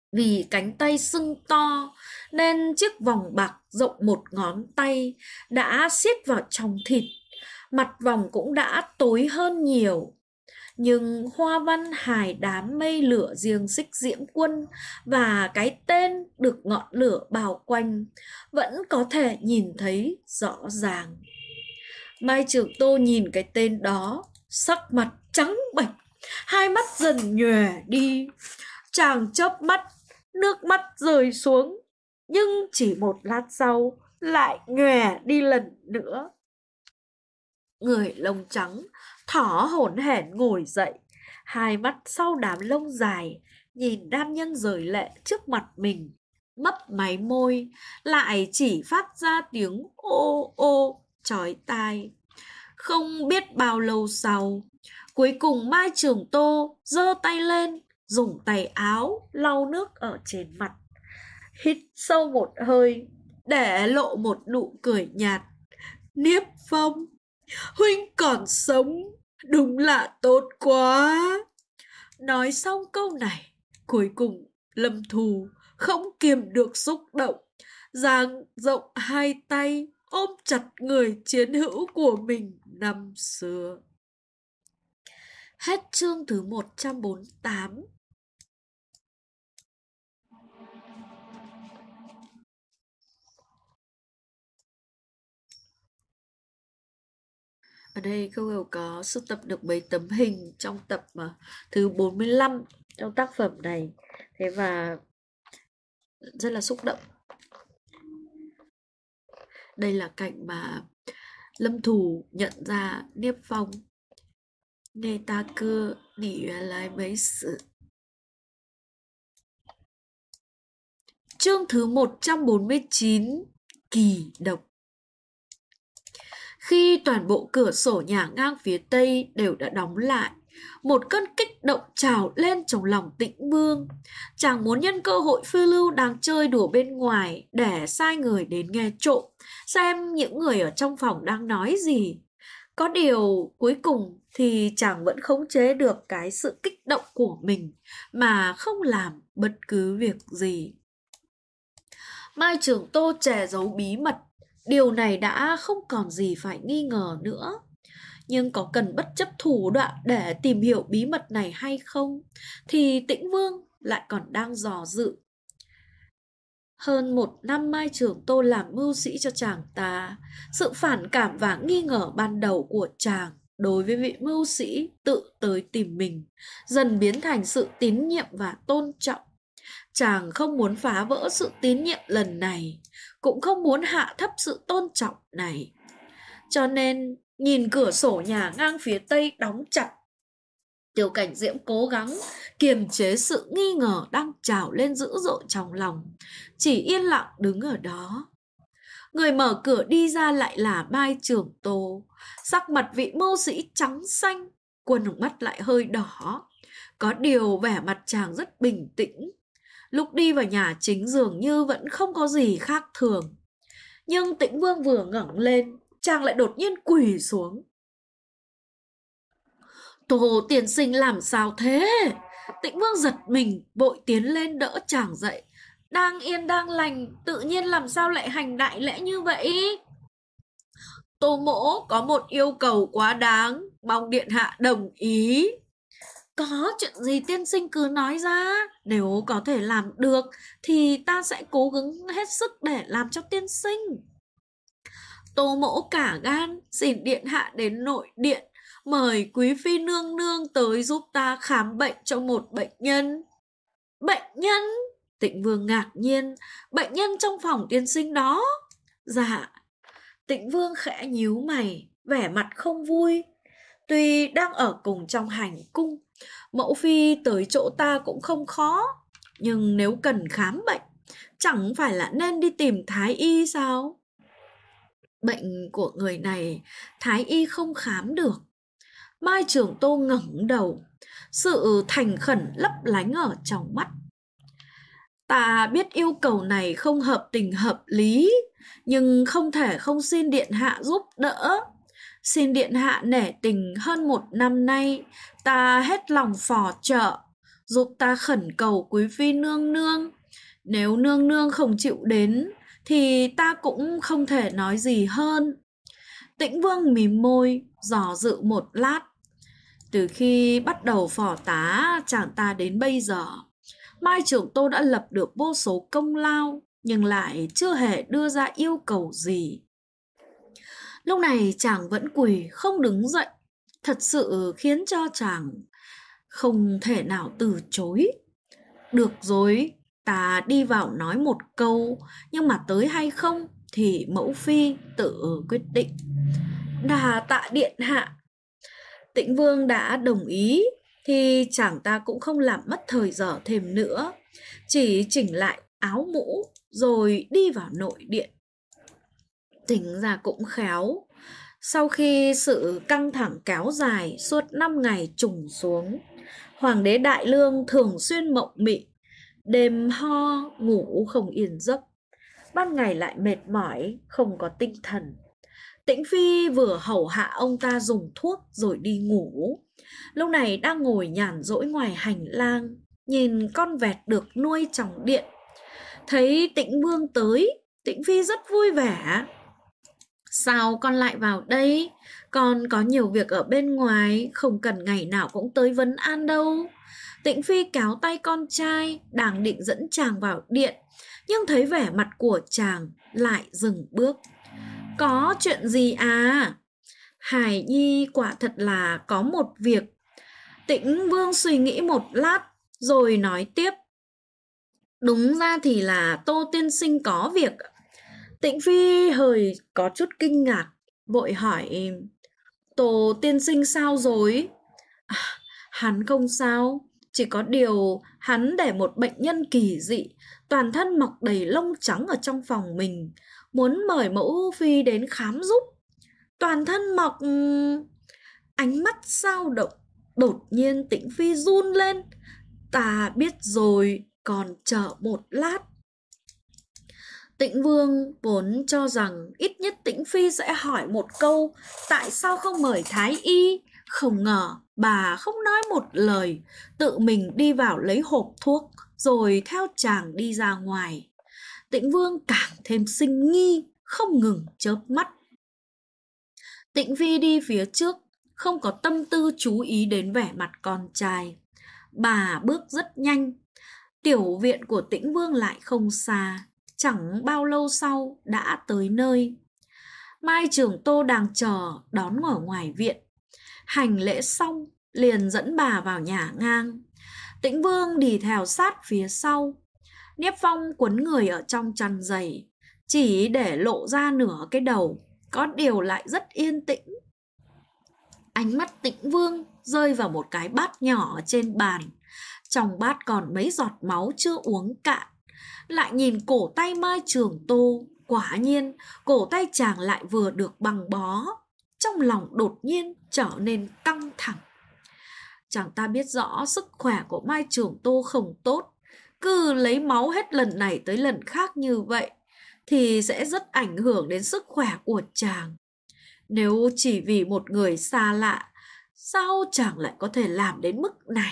Vì cánh tay sưng to nên chiếc vòng bạc rộng một ngón tay đã siết vào trong thịt, mặt vòng cũng đã tối hơn nhiều. Nhưng hoa văn hài đám mây lửa riêng xích diễm quân và cái tên được ngọn lửa bao quanh vẫn có thể nhìn thấy rõ ràng. Mai Trường Tô nhìn cái tên đó, sắc mặt trắng bệch, hai mắt dần nhòe đi. Chàng chớp mắt, nước mắt rơi xuống, nhưng chỉ một lát sau lại nhòe đi lần nữa. Người lông trắng thở hổn hển ngồi dậy, hai mắt sau đám lông dài nhìn nam nhân rời lệ trước mặt mình, mấp máy môi, lại chỉ phát ra tiếng ô ô chói tai. Không biết bao lâu sau, cuối cùng Mai Trường Tô giơ tay lên, dùng tay áo lau nước ở trên mặt, hít sâu một hơi để lộ một nụ cười nhạt. Niếp Phong, huynh còn sống, đúng là tốt quá. Nói xong câu này, cuối cùng Lâm Thù không kiềm được xúc động, dang rộng hai tay ôm chặt người chiến hữu của mình năm xưa. Hết chương thứ 148. Ở đây Câu Hiểu có sưu tập được mấy tấm hình trong tập thứ 45 trong tác phẩm này. Thế và rất là xúc động. Đây là cảnh mà Lâm Thù nhận ra Niếp Phong. Nghe ta cứ nghĩ lại mấy sự. Chương thứ 149. Kỳ độc. Khi toàn bộ cửa sổ nhà ngang phía tây đều đã đóng lại, một cơn kích động trào lên trong lòng Tĩnh Vương. Chàng muốn nhân cơ hội phiêu lưu đang chơi đùa bên ngoài để sai người đến nghe trộm, xem những người ở trong phòng đang nói gì. Có điều cuối cùng thì chàng vẫn khống chế được cái sự kích động của mình mà không làm bất cứ việc gì. Mai Trường Tô che giấu bí mật, điều này đã không còn gì phải nghi ngờ nữa. Nhưng có cần bất chấp thủ đoạn để tìm hiểu bí mật này hay không, thì Tĩnh Vương lại còn đang dò dự. Hơn 1 năm Mai Trường Tô làm mưu sĩ cho chàng ta, sự phản cảm và nghi ngờ ban đầu của chàng đối với vị mưu sĩ tự tới tìm mình dần biến thành sự tín nhiệm và tôn trọng. Chàng không muốn phá vỡ sự tín nhiệm lần này, cũng không muốn hạ thấp sự tôn trọng này. Cho nên nhìn cửa sổ nhà ngang phía tây đóng chặt, Tiêu Cảnh Diễm cố gắng kiềm chế sự nghi ngờ đang trào lên dữ dội trong lòng, chỉ yên lặng đứng ở đó. Người mở cửa đi ra lại là Mai Trường Tô, sắc mặt vị mưu sĩ trắng xanh, quần mắt lại hơi đỏ. Có điều vẻ mặt chàng rất bình tĩnh. Lúc đi vào nhà chính dường như vẫn không có gì khác thường. Nhưng Tĩnh Vương vừa ngẩng lên, chàng lại đột nhiên quỳ xuống. Tô tiên sinh làm sao thế? Tĩnh Vương giật mình, vội tiến lên đỡ chàng dậy. Đang yên đang lành, tự nhiên làm sao lại hành đại lễ như vậy? Tô mỗ có một yêu cầu quá đáng, mong điện hạ đồng ý. Có chuyện gì tiên sinh cứ nói ra, nếu có thể làm được thì ta sẽ cố gắng hết sức để làm cho tiên sinh. Tô mỗ cả gan, xin điện hạ đến nội điện, mời quý phi nương nương tới giúp ta khám bệnh cho một bệnh nhân. Bệnh nhân? Tĩnh Vương ngạc nhiên, bệnh nhân trong phòng tiên sinh đó? Dạ. Tĩnh Vương khẽ nhíu mày, vẻ mặt không vui. Tuy đang ở cùng trong hành cung, mẫu phi tới chỗ ta cũng không khó, nhưng nếu cần khám bệnh, chẳng phải là nên đi tìm thái y sao? Bệnh của người này thái y không khám được. Mai Trường Tô ngẩng đầu, sự thành khẩn lấp lánh ở trong mắt. Ta biết yêu cầu này không hợp tình hợp lý, nhưng không thể không xin điện hạ giúp đỡ. Xin điện hạ nể tình hơn 1 năm nay, ta hết lòng phò trợ, giúp ta khẩn cầu quý phi nương nương. Nếu nương nương không chịu đến thì ta cũng không thể nói gì hơn. Tĩnh Vương mím môi, dò dự một lát. Từ khi bắt đầu phò tá chàng ta đến bây giờ, Mai Trưởng Tô đã lập được vô số công lao, nhưng lại chưa hề đưa ra yêu cầu gì. Lúc này chàng vẫn quỳ không đứng dậy, thật sự khiến cho chàng không thể nào từ chối. Được rồi, ta đi vào nói một câu, nhưng mà tới hay không thì mẫu phi tự quyết định. Đà tạ điện hạ. Tĩnh Vương đã đồng ý thì chàng ta cũng không làm mất thời giờ thêm nữa, chỉ chỉnh lại áo mũ rồi đi vào nội điện. Tính ra cũng khéo. Sau khi sự căng thẳng kéo dài suốt 5 ngày trùng xuống, Hoàng đế Đại Lương thường xuyên mộng mị, đêm ho ngủ không yên giấc, ban ngày lại mệt mỏi không có tinh thần. Tĩnh Phi vừa hầu hạ ông ta dùng thuốc rồi đi ngủ. Lúc này đang ngồi nhàn rỗi ngoài hành lang, nhìn con vẹt được nuôi trong điện. Thấy Tĩnh Vương tới, Tĩnh Phi rất vui vẻ. Sao con lại vào đây? Con có nhiều việc ở bên ngoài, không cần ngày nào cũng tới vấn an đâu. Tĩnh Phi kéo tay con trai, đang định dẫn chàng vào điện, nhưng thấy vẻ mặt của chàng lại dừng bước. Có chuyện gì à? Hải Nhi quả thật là có một việc. Tĩnh Vương suy nghĩ một lát rồi nói tiếp. Đúng ra thì là Tô tiên sinh có việc. Tĩnh Phi hơi có chút kinh ngạc, vội hỏi. Tô tiên sinh sao rồi? À, hắn không sao, chỉ có điều hắn để một bệnh nhân kỳ dị, toàn thân mọc đầy lông trắng ở trong phòng mình, muốn mời mẫu phi đến khám giúp. Toàn thân mọc... Ánh mắt dao động, đột nhiên Tĩnh Phi run lên. Ta biết rồi, còn chờ một lát. Tĩnh Vương vốn cho rằng ít nhất Tĩnh Phi sẽ hỏi một câu tại sao không mời Thái Y. Không ngờ bà không nói một lời, tự mình đi vào lấy hộp thuốc rồi theo chàng đi ra ngoài. Tĩnh Vương càng thêm sinh nghi, không ngừng chớp mắt. Tĩnh Phi đi phía trước, không có tâm tư chú ý đến vẻ mặt con trai. Bà bước rất nhanh. Tiểu viện của Tĩnh Vương lại không xa, chẳng bao lâu sau đã tới nơi. Mai Trường Tô đang chờ đón ở ngoài viện. Hành lễ xong, liền dẫn bà vào nhà ngang. Tĩnh Vương đi theo sát phía sau. Niếp Phong quấn người ở trong chăn giày, chỉ để lộ ra nửa cái đầu, có điều lại rất yên tĩnh. Ánh mắt Tĩnh Vương rơi vào một cái bát nhỏ trên bàn. Trong bát còn mấy giọt máu chưa uống cạn. Lại nhìn cổ tay Mai Trường Tô, quả nhiên cổ tay chàng lại vừa được băng bó. Trong lòng đột nhiên trở nên căng thẳng. Chàng ta biết rõ sức khỏe của Mai Trường Tô không tốt, cứ lấy máu hết lần này tới lần khác như vậy thì sẽ rất ảnh hưởng đến sức khỏe của chàng. Nếu chỉ vì một người xa lạ, sao chàng lại có thể làm đến mức này?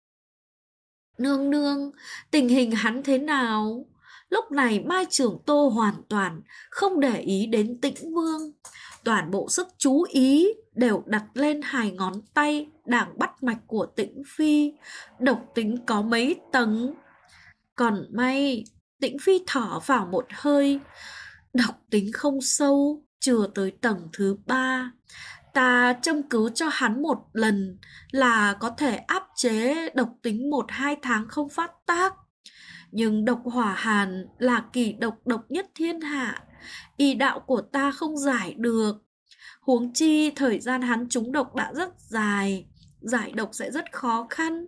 Nương nương, tình hình hắn thế nào? Lúc này Mai Trường Tô hoàn toàn không để ý đến Tĩnh Vương. Toàn bộ sức chú ý đều đặt lên hai ngón tay đang bắt mạch của Tĩnh Phi. Độc tính có mấy tầng? Còn may, Tĩnh Phi thở vào một hơi. Độc tính không sâu, chưa tới tầng thứ 3. Ta châm cứu cho hắn một lần là có thể áp chế độc tính 1-2 tháng không phát tác. Nhưng độc hỏa hàn là kỳ độc độc nhất thiên hạ, y đạo của ta không giải được. Huống chi thời gian hắn trúng độc đã rất dài, giải độc sẽ rất khó khăn.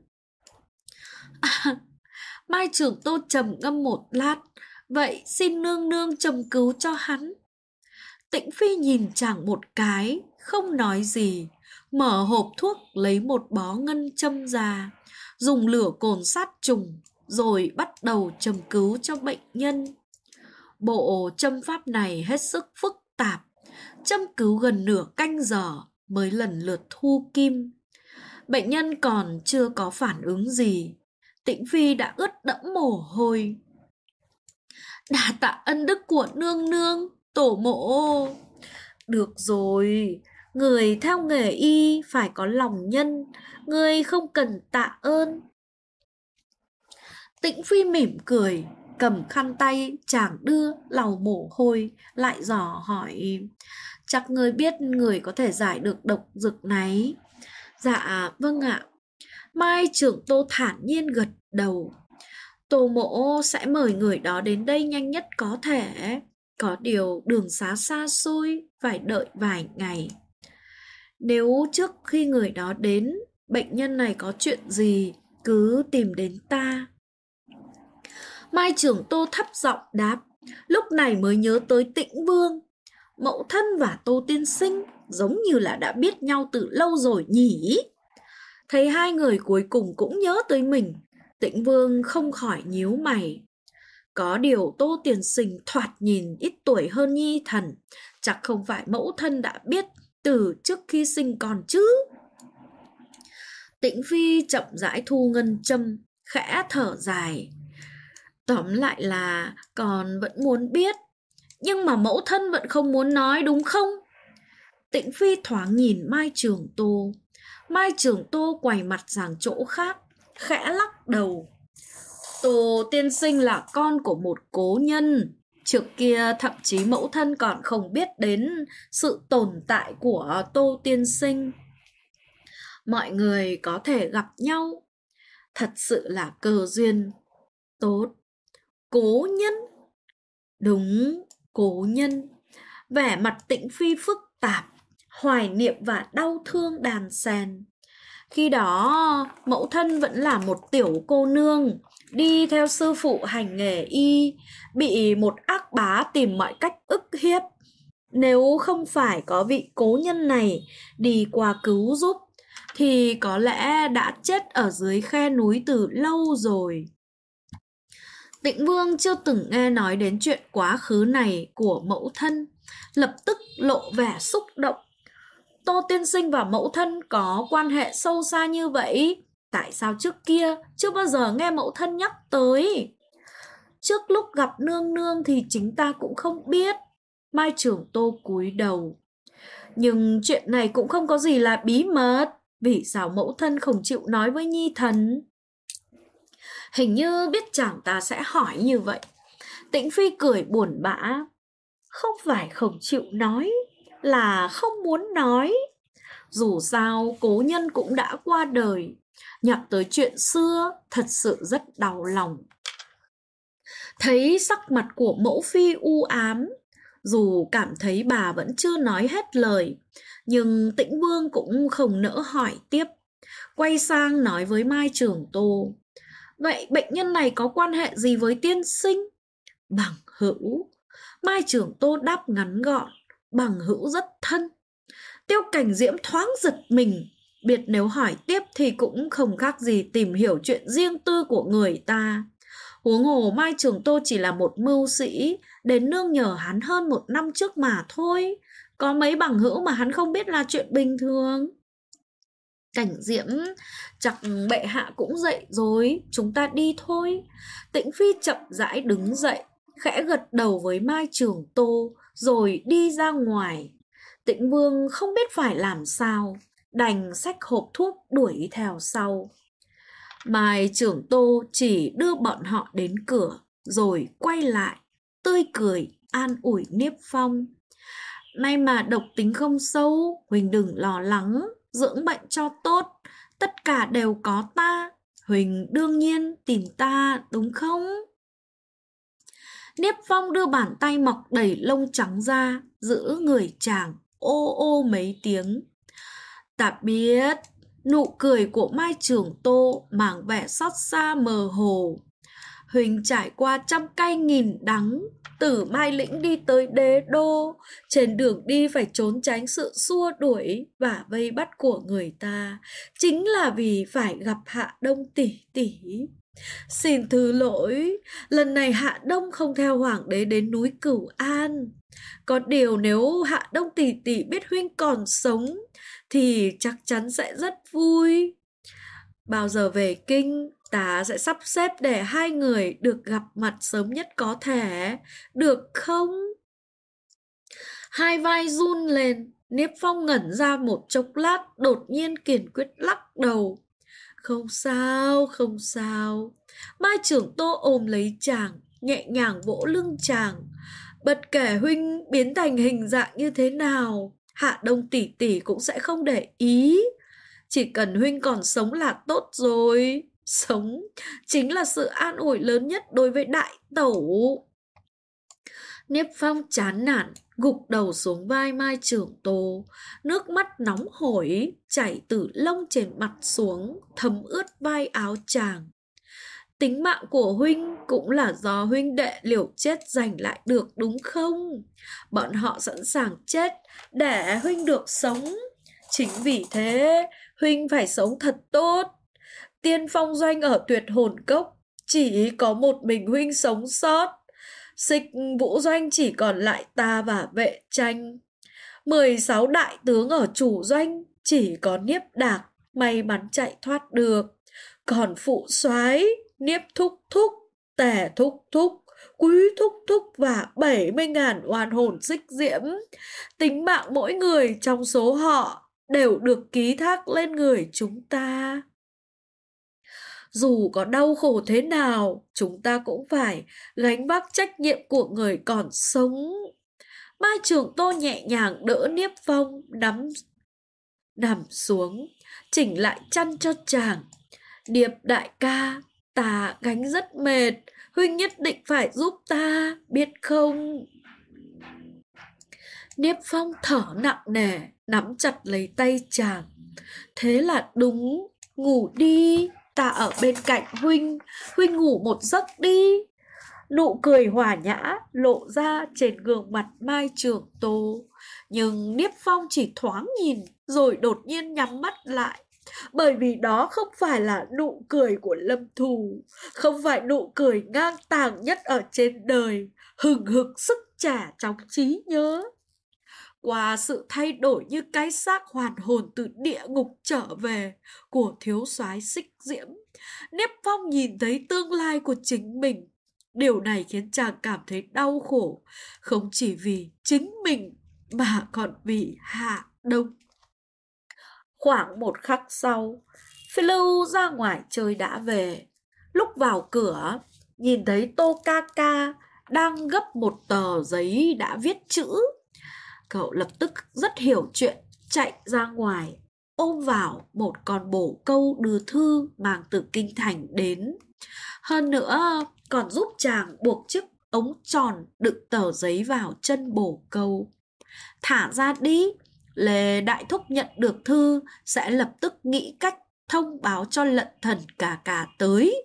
Mai Trường Tô trầm ngâm một lát, vậy xin nương nương châm cứu cho hắn. Tĩnh Phi nhìn chàng một cái, không nói gì, mở hộp thuốc lấy một bó ngân châm ra, dùng lửa cồn sát trùng, rồi bắt đầu châm cứu cho bệnh nhân. Bộ châm pháp này hết sức phức tạp, châm cứu gần nửa canh giờ mới lần lượt thu kim. Bệnh nhân còn chưa có phản ứng gì, Tĩnh Phi đã ướt đẫm mồ hôi. Đà tạ ân đức của nương nương, tổ mộ. Được rồi, người theo nghề y phải có lòng nhân, người không cần tạ ơn. Tĩnh Phi mỉm cười, cầm khăn tay chàng đưa lau mồ hôi, lại dò hỏi: chắc người biết người có thể giải được độc dược này? Dạ vâng ạ. Mai trưởng Tô thản nhiên gật đầu. Tô mỗ sẽ mời người đó đến đây nhanh nhất có thể. Có điều đường xá xa xôi, phải đợi vài ngày. Nếu trước khi người đó đến, bệnh nhân này có chuyện gì, cứ tìm đến ta. Mai trưởng Tô thấp giọng đáp, lúc này mới nhớ tới Tĩnh Vương. Mẫu thân và Tô tiên sinh giống như là đã biết nhau từ lâu rồi nhỉ? Thấy hai người cuối cùng cũng nhớ tới mình, Tĩnh Vương không khỏi nhíu mày. Có điều Tô tiên sinh thoạt nhìn ít tuổi hơn Nhi thần, chắc không phải mẫu thân đã biết từ trước khi sinh con chứ? Tĩnh Phi chậm rãi thu ngân châm, khẽ thở dài. Tóm lại là con vẫn muốn biết, nhưng mà mẫu thân vẫn không muốn nói đúng không? Tĩnh Phi thoáng nhìn Mai Trường Tô. Mai Trường Tô quay mặt sang chỗ khác, khẽ lắc đầu. Tô tiên sinh là con của một cố nhân. Trước kia thậm chí mẫu thân còn không biết đến sự tồn tại của Tô tiên sinh. Mọi người có thể gặp nhau, thật sự là cơ duyên. Tốt. Cố nhân. Đúng, cố nhân. Vẻ mặt Tĩnh Phi phức tạp, hoài niệm và đau thương đan xen. Khi đó mẫu thân vẫn là một tiểu cô nương, đi theo sư phụ hành nghề y, bị một ác bá tìm mọi cách ức hiếp. Nếu không phải có vị cố nhân này đi qua cứu giúp, thì có lẽ đã chết ở dưới khe núi từ lâu rồi. Tĩnh Vương chưa từng nghe nói đến chuyện quá khứ này của mẫu thân, lập tức lộ vẻ xúc động. Tô tiên sinh và mẫu thân có quan hệ sâu xa như vậy, tại sao trước kia chưa bao giờ nghe mẫu thân nhắc tới? Trước lúc gặp nương nương thì chính ta cũng không biết. Mai Trưởng Tô cúi đầu. Nhưng chuyện này cũng không có gì là bí mật, vì sao mẫu thân không chịu nói với Nhi thần? Hình như biết chàng ta sẽ hỏi như vậy. Tĩnh Phi cười buồn bã. Không phải không chịu nói, là không muốn nói. Dù sao cố nhân cũng đã qua đời, nhắc tới chuyện xưa thật sự rất đau lòng. Thấy sắc mặt của mẫu phi u ám, dù cảm thấy bà vẫn chưa nói hết lời, nhưng Tĩnh Vương cũng không nỡ hỏi tiếp. Quay sang nói với Mai Trường Tô. Vậy bệnh nhân này có quan hệ gì với tiên sinh? Bằng hữu. Mai Trường Tô đáp ngắn gọn. Bằng hữu rất thân. Tiêu Cảnh Diễm thoáng giật mình, biết nếu hỏi tiếp thì cũng không khác gì tìm hiểu chuyện riêng tư của người ta. Huống hồ Mai Trường Tô chỉ là một mưu sĩ, đến nương nhờ hắn hơn 1 năm trước mà thôi. Có mấy bằng hữu mà hắn không biết là chuyện bình thường. Cảnh Diễm, chắc bệ hạ cũng dậy rồi, chúng ta đi thôi. Tĩnh Phi chậm rãi đứng dậy, khẽ gật đầu với Mai Trường Tô, rồi đi ra ngoài. Tĩnh Vương không biết phải làm sao, đành xách hộp thuốc đuổi theo sau. Mai Trường Tô chỉ đưa bọn họ đến cửa, rồi quay lại, tươi cười, an ủi Niếp Phong. Nay mà độc tính không sâu, Huỳnh đừng lo lắng, dưỡng bệnh cho tốt, tất cả đều có ta, Huỳnh đương nhiên tìm ta đúng không? Niếp Phong đưa bàn tay mọc đầy lông trắng ra, giữ người chàng, ô ô mấy tiếng. Ta biết. Nụ cười của Mai Trường Tô mang vẻ xót xa mơ hồ. Huỳnh trải qua trăm cay nghìn đắng, từ Mai Lĩnh đi tới Đế Đô, trên đường đi phải trốn tránh sự xua đuổi và vây bắt của người ta, chính là vì phải gặp Hạ Đông tỷ tỷ. Xin thứ lỗi, lần này Hạ Đông không theo hoàng đế đến núi Cửu An. Có điều nếu Hạ Đông tỷ tỷ biết huynh còn sống thì chắc chắn sẽ rất vui. Bao giờ về kinh, Ta sẽ sắp xếp để hai người được gặp mặt sớm nhất có thể, được không? Hai vai run lên, Niếp Phong ngẩn ra một chốc lát, đột nhiên kiên quyết lắc đầu. Không sao, không sao. Mai trưởng Tô ôm lấy chàng, nhẹ nhàng vỗ lưng chàng. Bất kể huynh biến thành hình dạng như thế nào, Hạ Đông tỷ tỷ cũng sẽ không để ý. Chỉ cần huynh còn sống là tốt rồi. Sống chính là sự an ủi lớn nhất đối với đại tẩu. Niếp Phong chán nản, gục đầu xuống vai Mai Trưởng Tô. Nước mắt nóng hổi chảy từ lông trên mặt xuống, thấm ướt vai áo chàng. Tính mạng của huynh cũng là do huynh đệ liều chết giành lại được đúng không? Bọn họ sẵn sàng chết để huynh được sống. Chính vì thế, huynh phải sống thật tốt. Tiên phong doanh ở Tuyệt Hồn Cốc, chỉ có một mình huynh sống sót. Xích Vũ Doanh chỉ còn lại ta và Vệ Tranh. 16 đại tướng ở chủ doanh, chỉ có Niếp Đạc may mắn chạy thoát được. Còn phụ soái Niếp Thúc Thúc, Tề Thúc Thúc, Quý Thúc Thúc và 70.000 oan hồn xích diễm. Tính mạng mỗi người trong số họ đều được ký thác lên người chúng ta. Dù có đau khổ thế nào, chúng ta cũng phải gánh vác trách nhiệm của người còn sống. Mai Trường Tô nhẹ nhàng đỡ Niếp Phong nằm xuống, chỉnh lại chăn cho chàng. Điệp đại ca, ta gánh rất mệt, huynh nhất định phải giúp ta, biết không? Niếp Phong thở nặng nề, nắm chặt lấy tay chàng. Thế là đúng, ngủ đi, ta ở bên cạnh huynh, huynh ngủ một giấc đi. Nụ cười hòa nhã lộ ra trên gương mặt Mai Trường Tô. Nhưng Niếp Phong chỉ thoáng nhìn rồi đột nhiên nhắm mắt lại. Bởi vì đó không phải là nụ cười của Lâm Thù, không phải nụ cười ngang tàng nhất ở trên đời, hừng hực sức trẻ trong trí nhớ. Qua sự thay đổi như cái xác hoàn hồn từ địa ngục trở về của thiếu soái Xích Diễm, Niếp Phong nhìn thấy tương lai của chính mình. Điều này khiến chàng cảm thấy đau khổ, không chỉ vì chính mình mà còn vì Hạ Đông. Khoảng một khắc sau, Phi Lưu ra ngoài chơi đã về. Lúc vào cửa, nhìn thấy Tô Ca Ca đang gấp một tờ giấy đã viết chữ. Cậu lập tức rất hiểu chuyện, chạy ra ngoài, ôm vào một con bồ câu đưa thư mang từ kinh thành đến. Hơn nữa, còn giúp chàng buộc chiếc ống tròn đựng tờ giấy vào chân bồ câu. Thả ra đi, Lê Đại Thúc nhận được thư sẽ lập tức nghĩ cách thông báo cho Lận Thần Ca Ca tới.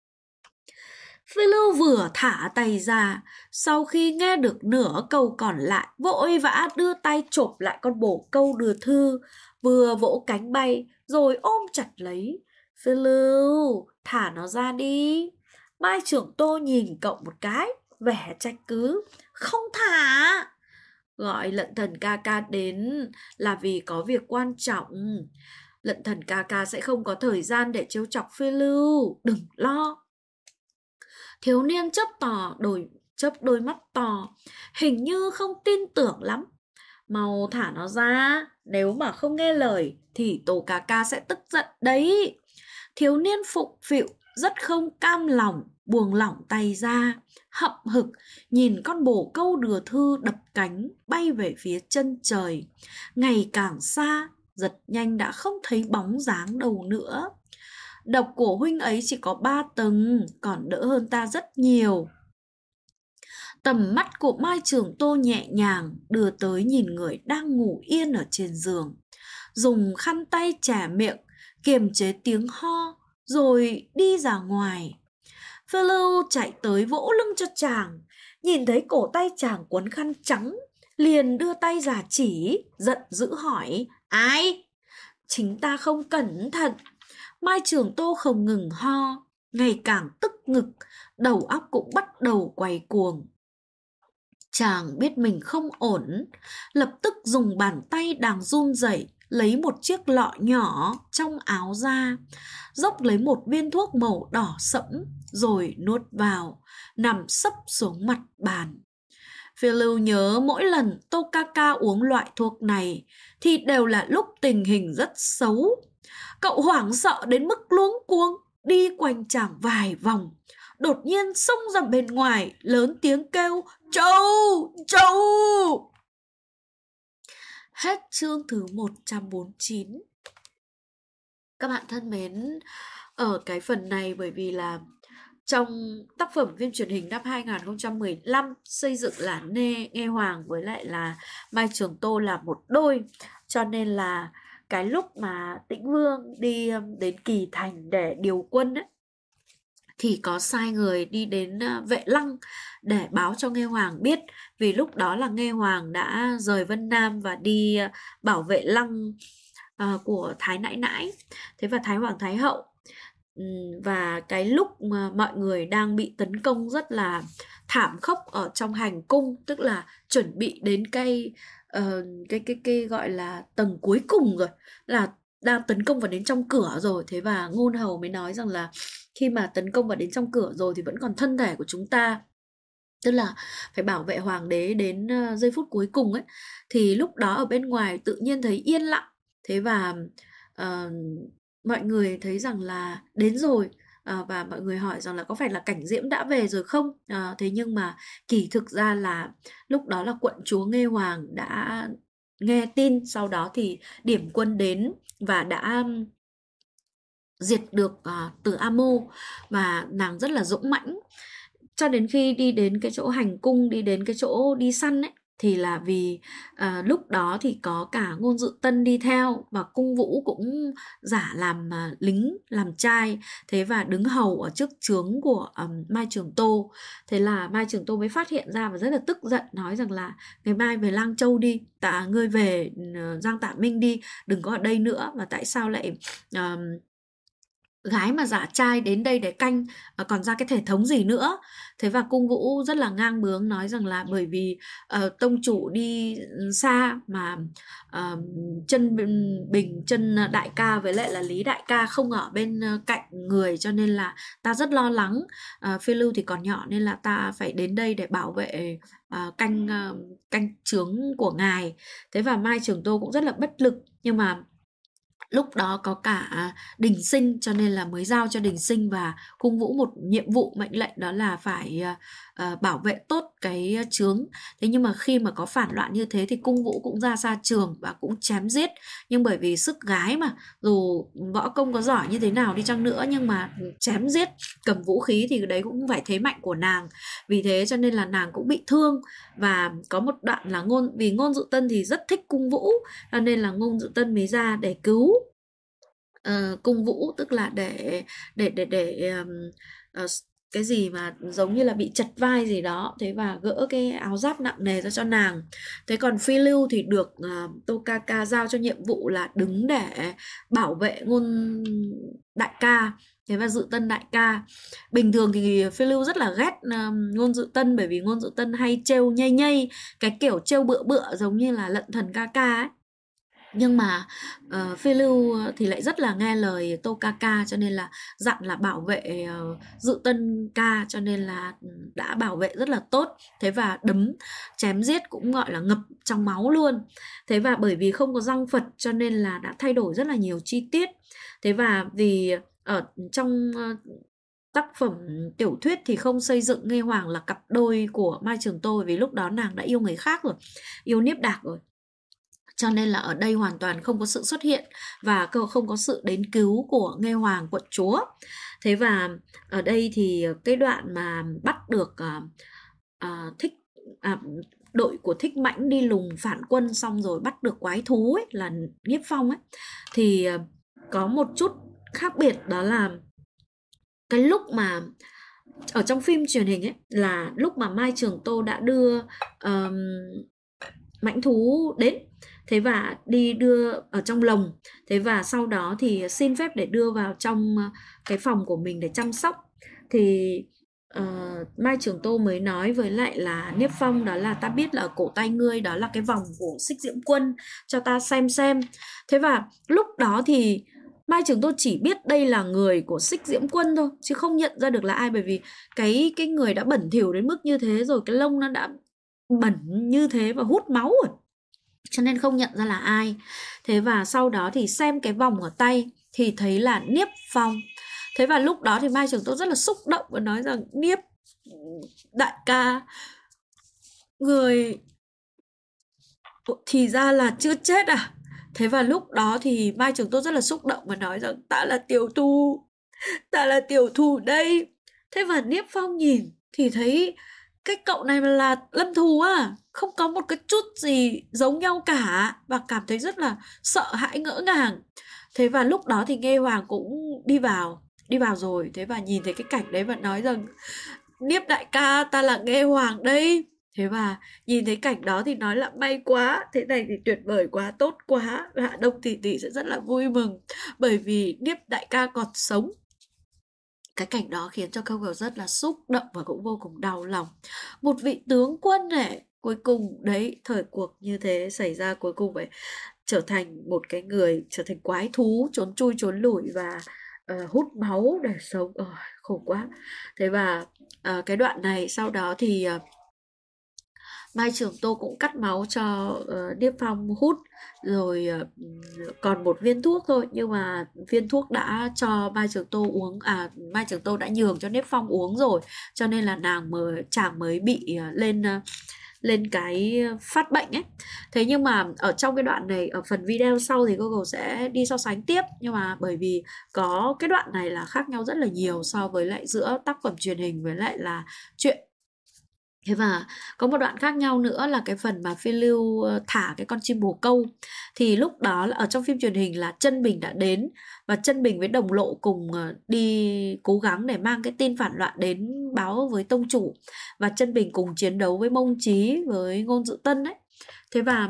Phi Lưu vừa thả tay ra, sau khi nghe được nửa câu còn lại, vội vã đưa tay chộp lại con bồ câu đưa thư, vừa vỗ cánh bay rồi ôm chặt lấy. Phi Lưu, thả nó ra đi. Mai Trưởng Tô nhìn cậu một cái, vẻ trách cứ. Không thả. Gọi Lận Thần Ca Ca đến là vì có việc quan trọng. Lận Thần Ca Ca sẽ không có thời gian để trêu chọc Phi Lưu, đừng lo. Thiếu niên chớp đôi mắt to, hình như không tin tưởng lắm. Mau thả nó ra, nếu mà không nghe lời thì Tô Ca Ca sẽ tức giận đấy. Thiếu niên phụng phịu, rất không cam lòng, buông lỏng tay ra, hậm hực nhìn con bồ câu đưa thư đập cánh bay về phía chân trời. Ngày càng xa, rất nhanh đã không thấy bóng dáng đâu nữa. Độc của huynh ấy chỉ có 3 tầng, còn đỡ hơn ta rất nhiều. Tầm mắt của Mai Trường Tô nhẹ nhàng đưa tới nhìn người đang ngủ yên ở trên giường. Dùng khăn tay chẻ miệng, kiềm chế tiếng ho, rồi đi ra ngoài. Phi Lưu chạy tới vỗ lưng cho chàng, nhìn thấy cổ tay chàng quấn khăn trắng, liền đưa tay ra chỉ, giận dữ hỏi, ai? Chính ta không cẩn thận. Mai Trường Tô không ngừng ho, ngày càng tức ngực, đầu óc cũng bắt đầu quay cuồng. Chàng biết mình không ổn, lập tức dùng bàn tay đang run rẩy lấy một chiếc lọ nhỏ trong áo ra, dốc lấy một viên thuốc màu đỏ sẫm rồi nuốt vào, nằm sấp xuống mặt bàn. Phiêu nhớ mỗi lần Tokaka uống loại thuốc này thì đều là lúc tình hình rất xấu. Cậu hoảng sợ đến mức luống cuống, đi quanh tràng vài vòng. Đột nhiên xông ra bên ngoài, lớn tiếng kêu: "Châu! Châu!" Hết chương thứ 149. Các bạn thân mến, ở cái phần này bởi vì là trong tác phẩm phim truyền hình năm 2015 xây dựng là Nghe Hoàng với lại là Mai Trường Tô là một đôi, cho nên là cái lúc mà Tĩnh Vương đi đến Kỳ Thành để điều quân ấy, thì có sai người đi đến Vệ Lăng để báo cho Nghe Hoàng biết, vì lúc đó là Nghe Hoàng đã rời Vân Nam và đi bảo vệ lăng của Thái Nãi Nãi, thế và Thái Hoàng Thái Hậu. Và cái lúc mà mọi người đang bị tấn công rất là thảm khốc ở trong hành cung, tức là chuẩn bị đến cái gọi là tầng cuối cùng rồi, là đang tấn công vào đến trong cửa rồi. Thế và Ngôn Hầu mới nói rằng là khi mà tấn công vào đến trong cửa rồi thì vẫn còn thân thể của chúng ta, tức là phải bảo vệ hoàng đế đến giây phút cuối cùng ấy. Thì lúc đó ở bên ngoài tự nhiên thấy yên lặng, thế và mọi người thấy rằng là đến rồi, và mọi người hỏi rằng là có phải là Cảnh Diễm đã về rồi không. Thế nhưng mà kỳ thực ra là lúc đó là quận chúa Nghê Hoàng đã nghe tin, sau đó thì điểm quân đến và đã diệt được Từ A Mô, và nàng rất là dũng mãnh. Cho đến khi đi đến cái chỗ hành cung, đi đến cái chỗ đi săn ấy, thì là vì lúc đó thì có cả Ngôn Dự Tân đi theo, và Cung Vũ cũng giả làm lính, làm trai, thế và đứng hầu ở trước trướng của Mai Trường Tô. Thế là Mai Trường Tô mới phát hiện ra và rất là tức giận, nói rằng là ngày mai về Lang Châu đi, ngươi về Giang Tạ Minh đi, đừng có ở đây nữa. Và tại sao lại gái mà giả trai đến đây để canh, còn ra cái thể thống gì nữa. Thế và Cung Vũ rất là ngang bướng, nói rằng là bởi vì tông chủ đi xa mà chân Bình, chân đại ca với lại là Lý đại ca không ở bên cạnh người, cho nên là ta rất lo lắng. Phiêu Lưu thì còn nhỏ nên là ta phải đến đây để bảo vệ canh trướng của ngài. Thế và Mai Trường Tô cũng rất là bất lực, nhưng mà lúc đó có cả Đình Sinh, cho nên là mới giao cho Đình Sinh và Cung Vũ một nhiệm vụ mệnh lệnh, đó là phải bảo vệ tốt cái trướng. Thế nhưng mà khi mà có phản loạn như thế thì Cung Vũ cũng ra xa trường và cũng chém giết. Nhưng bởi vì sức gái mà, dù võ công có giỏi như thế nào đi chăng nữa, nhưng mà chém giết cầm vũ khí thì đấy cũng phải thế mạnh của nàng. Vì thế cho nên là nàng cũng bị thương. Và có một đoạn là vì Ngôn Dự Tân thì rất thích Cung Vũ, cho nên là Ngôn Dự Tân mới ra để cứu Cung Vũ, tức là để cái gì mà giống như là bị chật vai gì đó, thế và gỡ cái áo giáp nặng nề ra cho nàng. Thế còn Phi Lưu thì được Tokaka giao cho nhiệm vụ là đứng để bảo vệ Ngôn đại ca, thế và Dự Tân đại ca. Bình thường thì Phi Lưu rất là ghét Ngôn Dự Tân, bởi vì Ngôn Dự Tân hay trêu nhây nhây, cái kiểu trêu bựa bựa giống như là Lận Thần ca ca ấy. Nhưng mà Phi Lưu thì lại rất là nghe lời Tokaka, cho nên là dặn là bảo vệ Dự Tân ca, cho nên là đã bảo vệ rất là tốt. Thế và đấm chém giết cũng gọi là ngập trong máu luôn. Thế và bởi vì không có răng Phật cho nên là đã thay đổi rất là nhiều chi tiết. Thế và vì ở trong tác phẩm tiểu thuyết thì không xây dựng Nghê Hoàng là cặp đôi của Mai Trường Tô, vì lúc đó nàng đã yêu người khác rồi, yêu Niếp Đạc rồi. Cho nên là ở đây hoàn toàn không có sự xuất hiện và không có sự đến cứu của Nghê Hoàng quận chúa. Thế và ở đây thì cái đoạn mà bắt được đội của Thích Mãnh đi lùng phản quân xong rồi bắt được quái thú ấy, là Nhiếp Phong ấy, thì có một chút khác biệt, đó là cái lúc mà ở trong phim truyền hình ấy, là lúc mà Mai Trường Tô đã đưa mãnh thú đến, thế và đi đưa ở trong lồng, thế và sau đó thì xin phép để đưa vào trong cái phòng của mình để chăm sóc. Thì Mai Trường Tô mới nói với lại là Niếp Phong, đó là ta biết là ở cổ tay ngươi đó là cái vòng của Xích Diễm Quân, cho ta xem. Thế và lúc đó thì Mai Trường Tô chỉ biết đây là người của Xích Diễm Quân thôi, chứ không nhận ra được là ai, bởi vì cái người đã bẩn thỉu đến mức như thế rồi, cái lông nó đã bẩn như thế và hút máu rồi, cho nên không nhận ra là ai. Thế và sau đó thì xem cái vòng ở tay thì thấy là Niếp Phong. Thế và lúc đó thì Mai Trường Tô rất là xúc động và nói rằng: Niếp đại ca, người thì ra là chưa chết à? Thế và lúc đó thì Mai Trường Tô rất là xúc động và nói rằng: ta là tiểu thù đây. Thế và Niếp Phong nhìn thì thấy cái cậu này là Lâm Thù à, không có một cái chút gì giống nhau cả, và cảm thấy rất là sợ hãi ngỡ ngàng. Thế và lúc đó thì Nghê Hoàng cũng đi vào rồi. Thế và nhìn thấy cái cảnh đấy và nói rằng: Niếp đại ca, ta là Nghê Hoàng đây. Thế và nhìn thấy cảnh đó thì nói là may quá, thế này thì tuyệt vời quá, tốt quá, Hạ Đông tỷ tỷ sẽ rất là vui mừng bởi vì Niếp đại ca còn sống. Cái cảnh đó khiến cho Coco rất là xúc động và cũng vô cùng đau lòng. Một vị tướng quân này cuối cùng đấy, thời cuộc như thế xảy ra, cuối cùng phải trở thành một cái người, trở thành quái thú trốn chui trốn lủi và hút máu để sống. Khổ quá. Thế và cái đoạn này sau đó thì Mai Trường Tô cũng cắt máu cho Niếp Phong hút, rồi còn một viên thuốc thôi, nhưng mà viên thuốc đã cho Mai Trường Tô uống, Mai Trường Tô đã nhường cho Niếp Phong uống rồi, cho nên là chàng mới bị lên cái phát bệnh ấy. Thế nhưng mà ở trong cái đoạn này, ở phần video sau thì Google sẽ đi so sánh tiếp, nhưng mà bởi vì có cái đoạn này là khác nhau rất là nhiều so với lại giữa tác phẩm truyền hình với lại là truyện. Thế và có một đoạn khác nhau nữa là cái phần mà Phiêu Lưu thả cái con chim bồ câu. Thì lúc đó là ở trong phim truyền hình là Chân Bình đã đến, và Chân Bình với đồng lộ cùng đi cố gắng để mang cái tin phản loạn đến báo với tông chủ, và Chân Bình cùng chiến đấu với Mông Chí, với Ngôn Dự Tân ấy. Thế và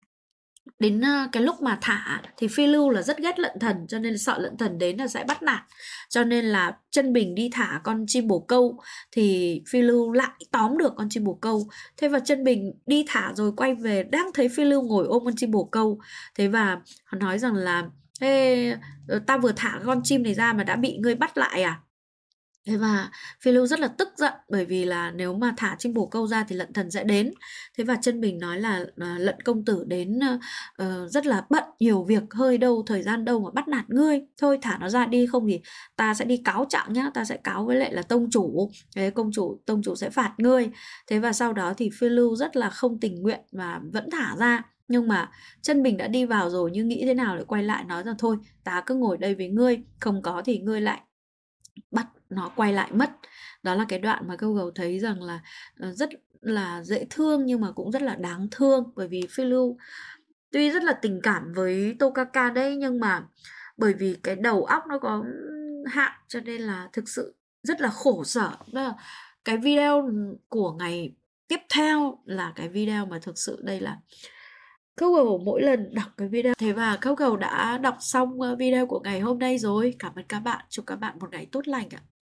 đến cái lúc mà thả thì Phi Lưu là rất ghét Lận Thần, cho nên là sợ Lận Thần đến là sẽ bắt nạt, cho nên là Chân Bình đi thả con chim bồ câu thì Phi Lưu lại tóm được con chim bồ câu. Thế và Chân Bình đi thả rồi quay về đang thấy Phi Lưu ngồi ôm con chim bồ câu. Thế và hắn nói rằng là: Ê, ta vừa thả con chim này ra mà đã bị ngươi bắt lại à? Thế và Phi Lưu rất là tức giận, bởi vì là nếu mà thả chim bồ câu ra thì Lận Thần sẽ đến. Thế và Chân Bình nói là Lận công tử đến rất là bận, nhiều việc, hơi đâu thời gian đâu mà bắt nạt ngươi, thôi thả nó ra đi, không thì ta sẽ đi cáo trạng nhá, ta sẽ cáo với lại là tông chủ. Thế tông chủ sẽ phạt ngươi. Thế và sau đó thì Phi Lưu rất là không tình nguyện và vẫn thả ra, nhưng mà Chân Bình đã đi vào rồi, nhưng nghĩ thế nào lại quay lại nói rằng: thôi ta cứ ngồi đây với ngươi, không có thì ngươi lại bắt nó quay lại mất. Đó là cái đoạn mà Google thấy rằng là rất là dễ thương nhưng mà cũng rất là đáng thương, bởi vì Phi Lưu tuy rất là tình cảm với Tokaka đấy, nhưng mà bởi vì cái đầu óc nó có hạn, cho nên là thực sự rất là khổ sở. Đó là cái video của ngày tiếp theo là cái video mà thực sự đây là Google mỗi lần đọc cái video. Thế và Google đã đọc xong video của ngày hôm nay rồi. Cảm ơn các bạn. Chúc các bạn một ngày tốt lành ạ.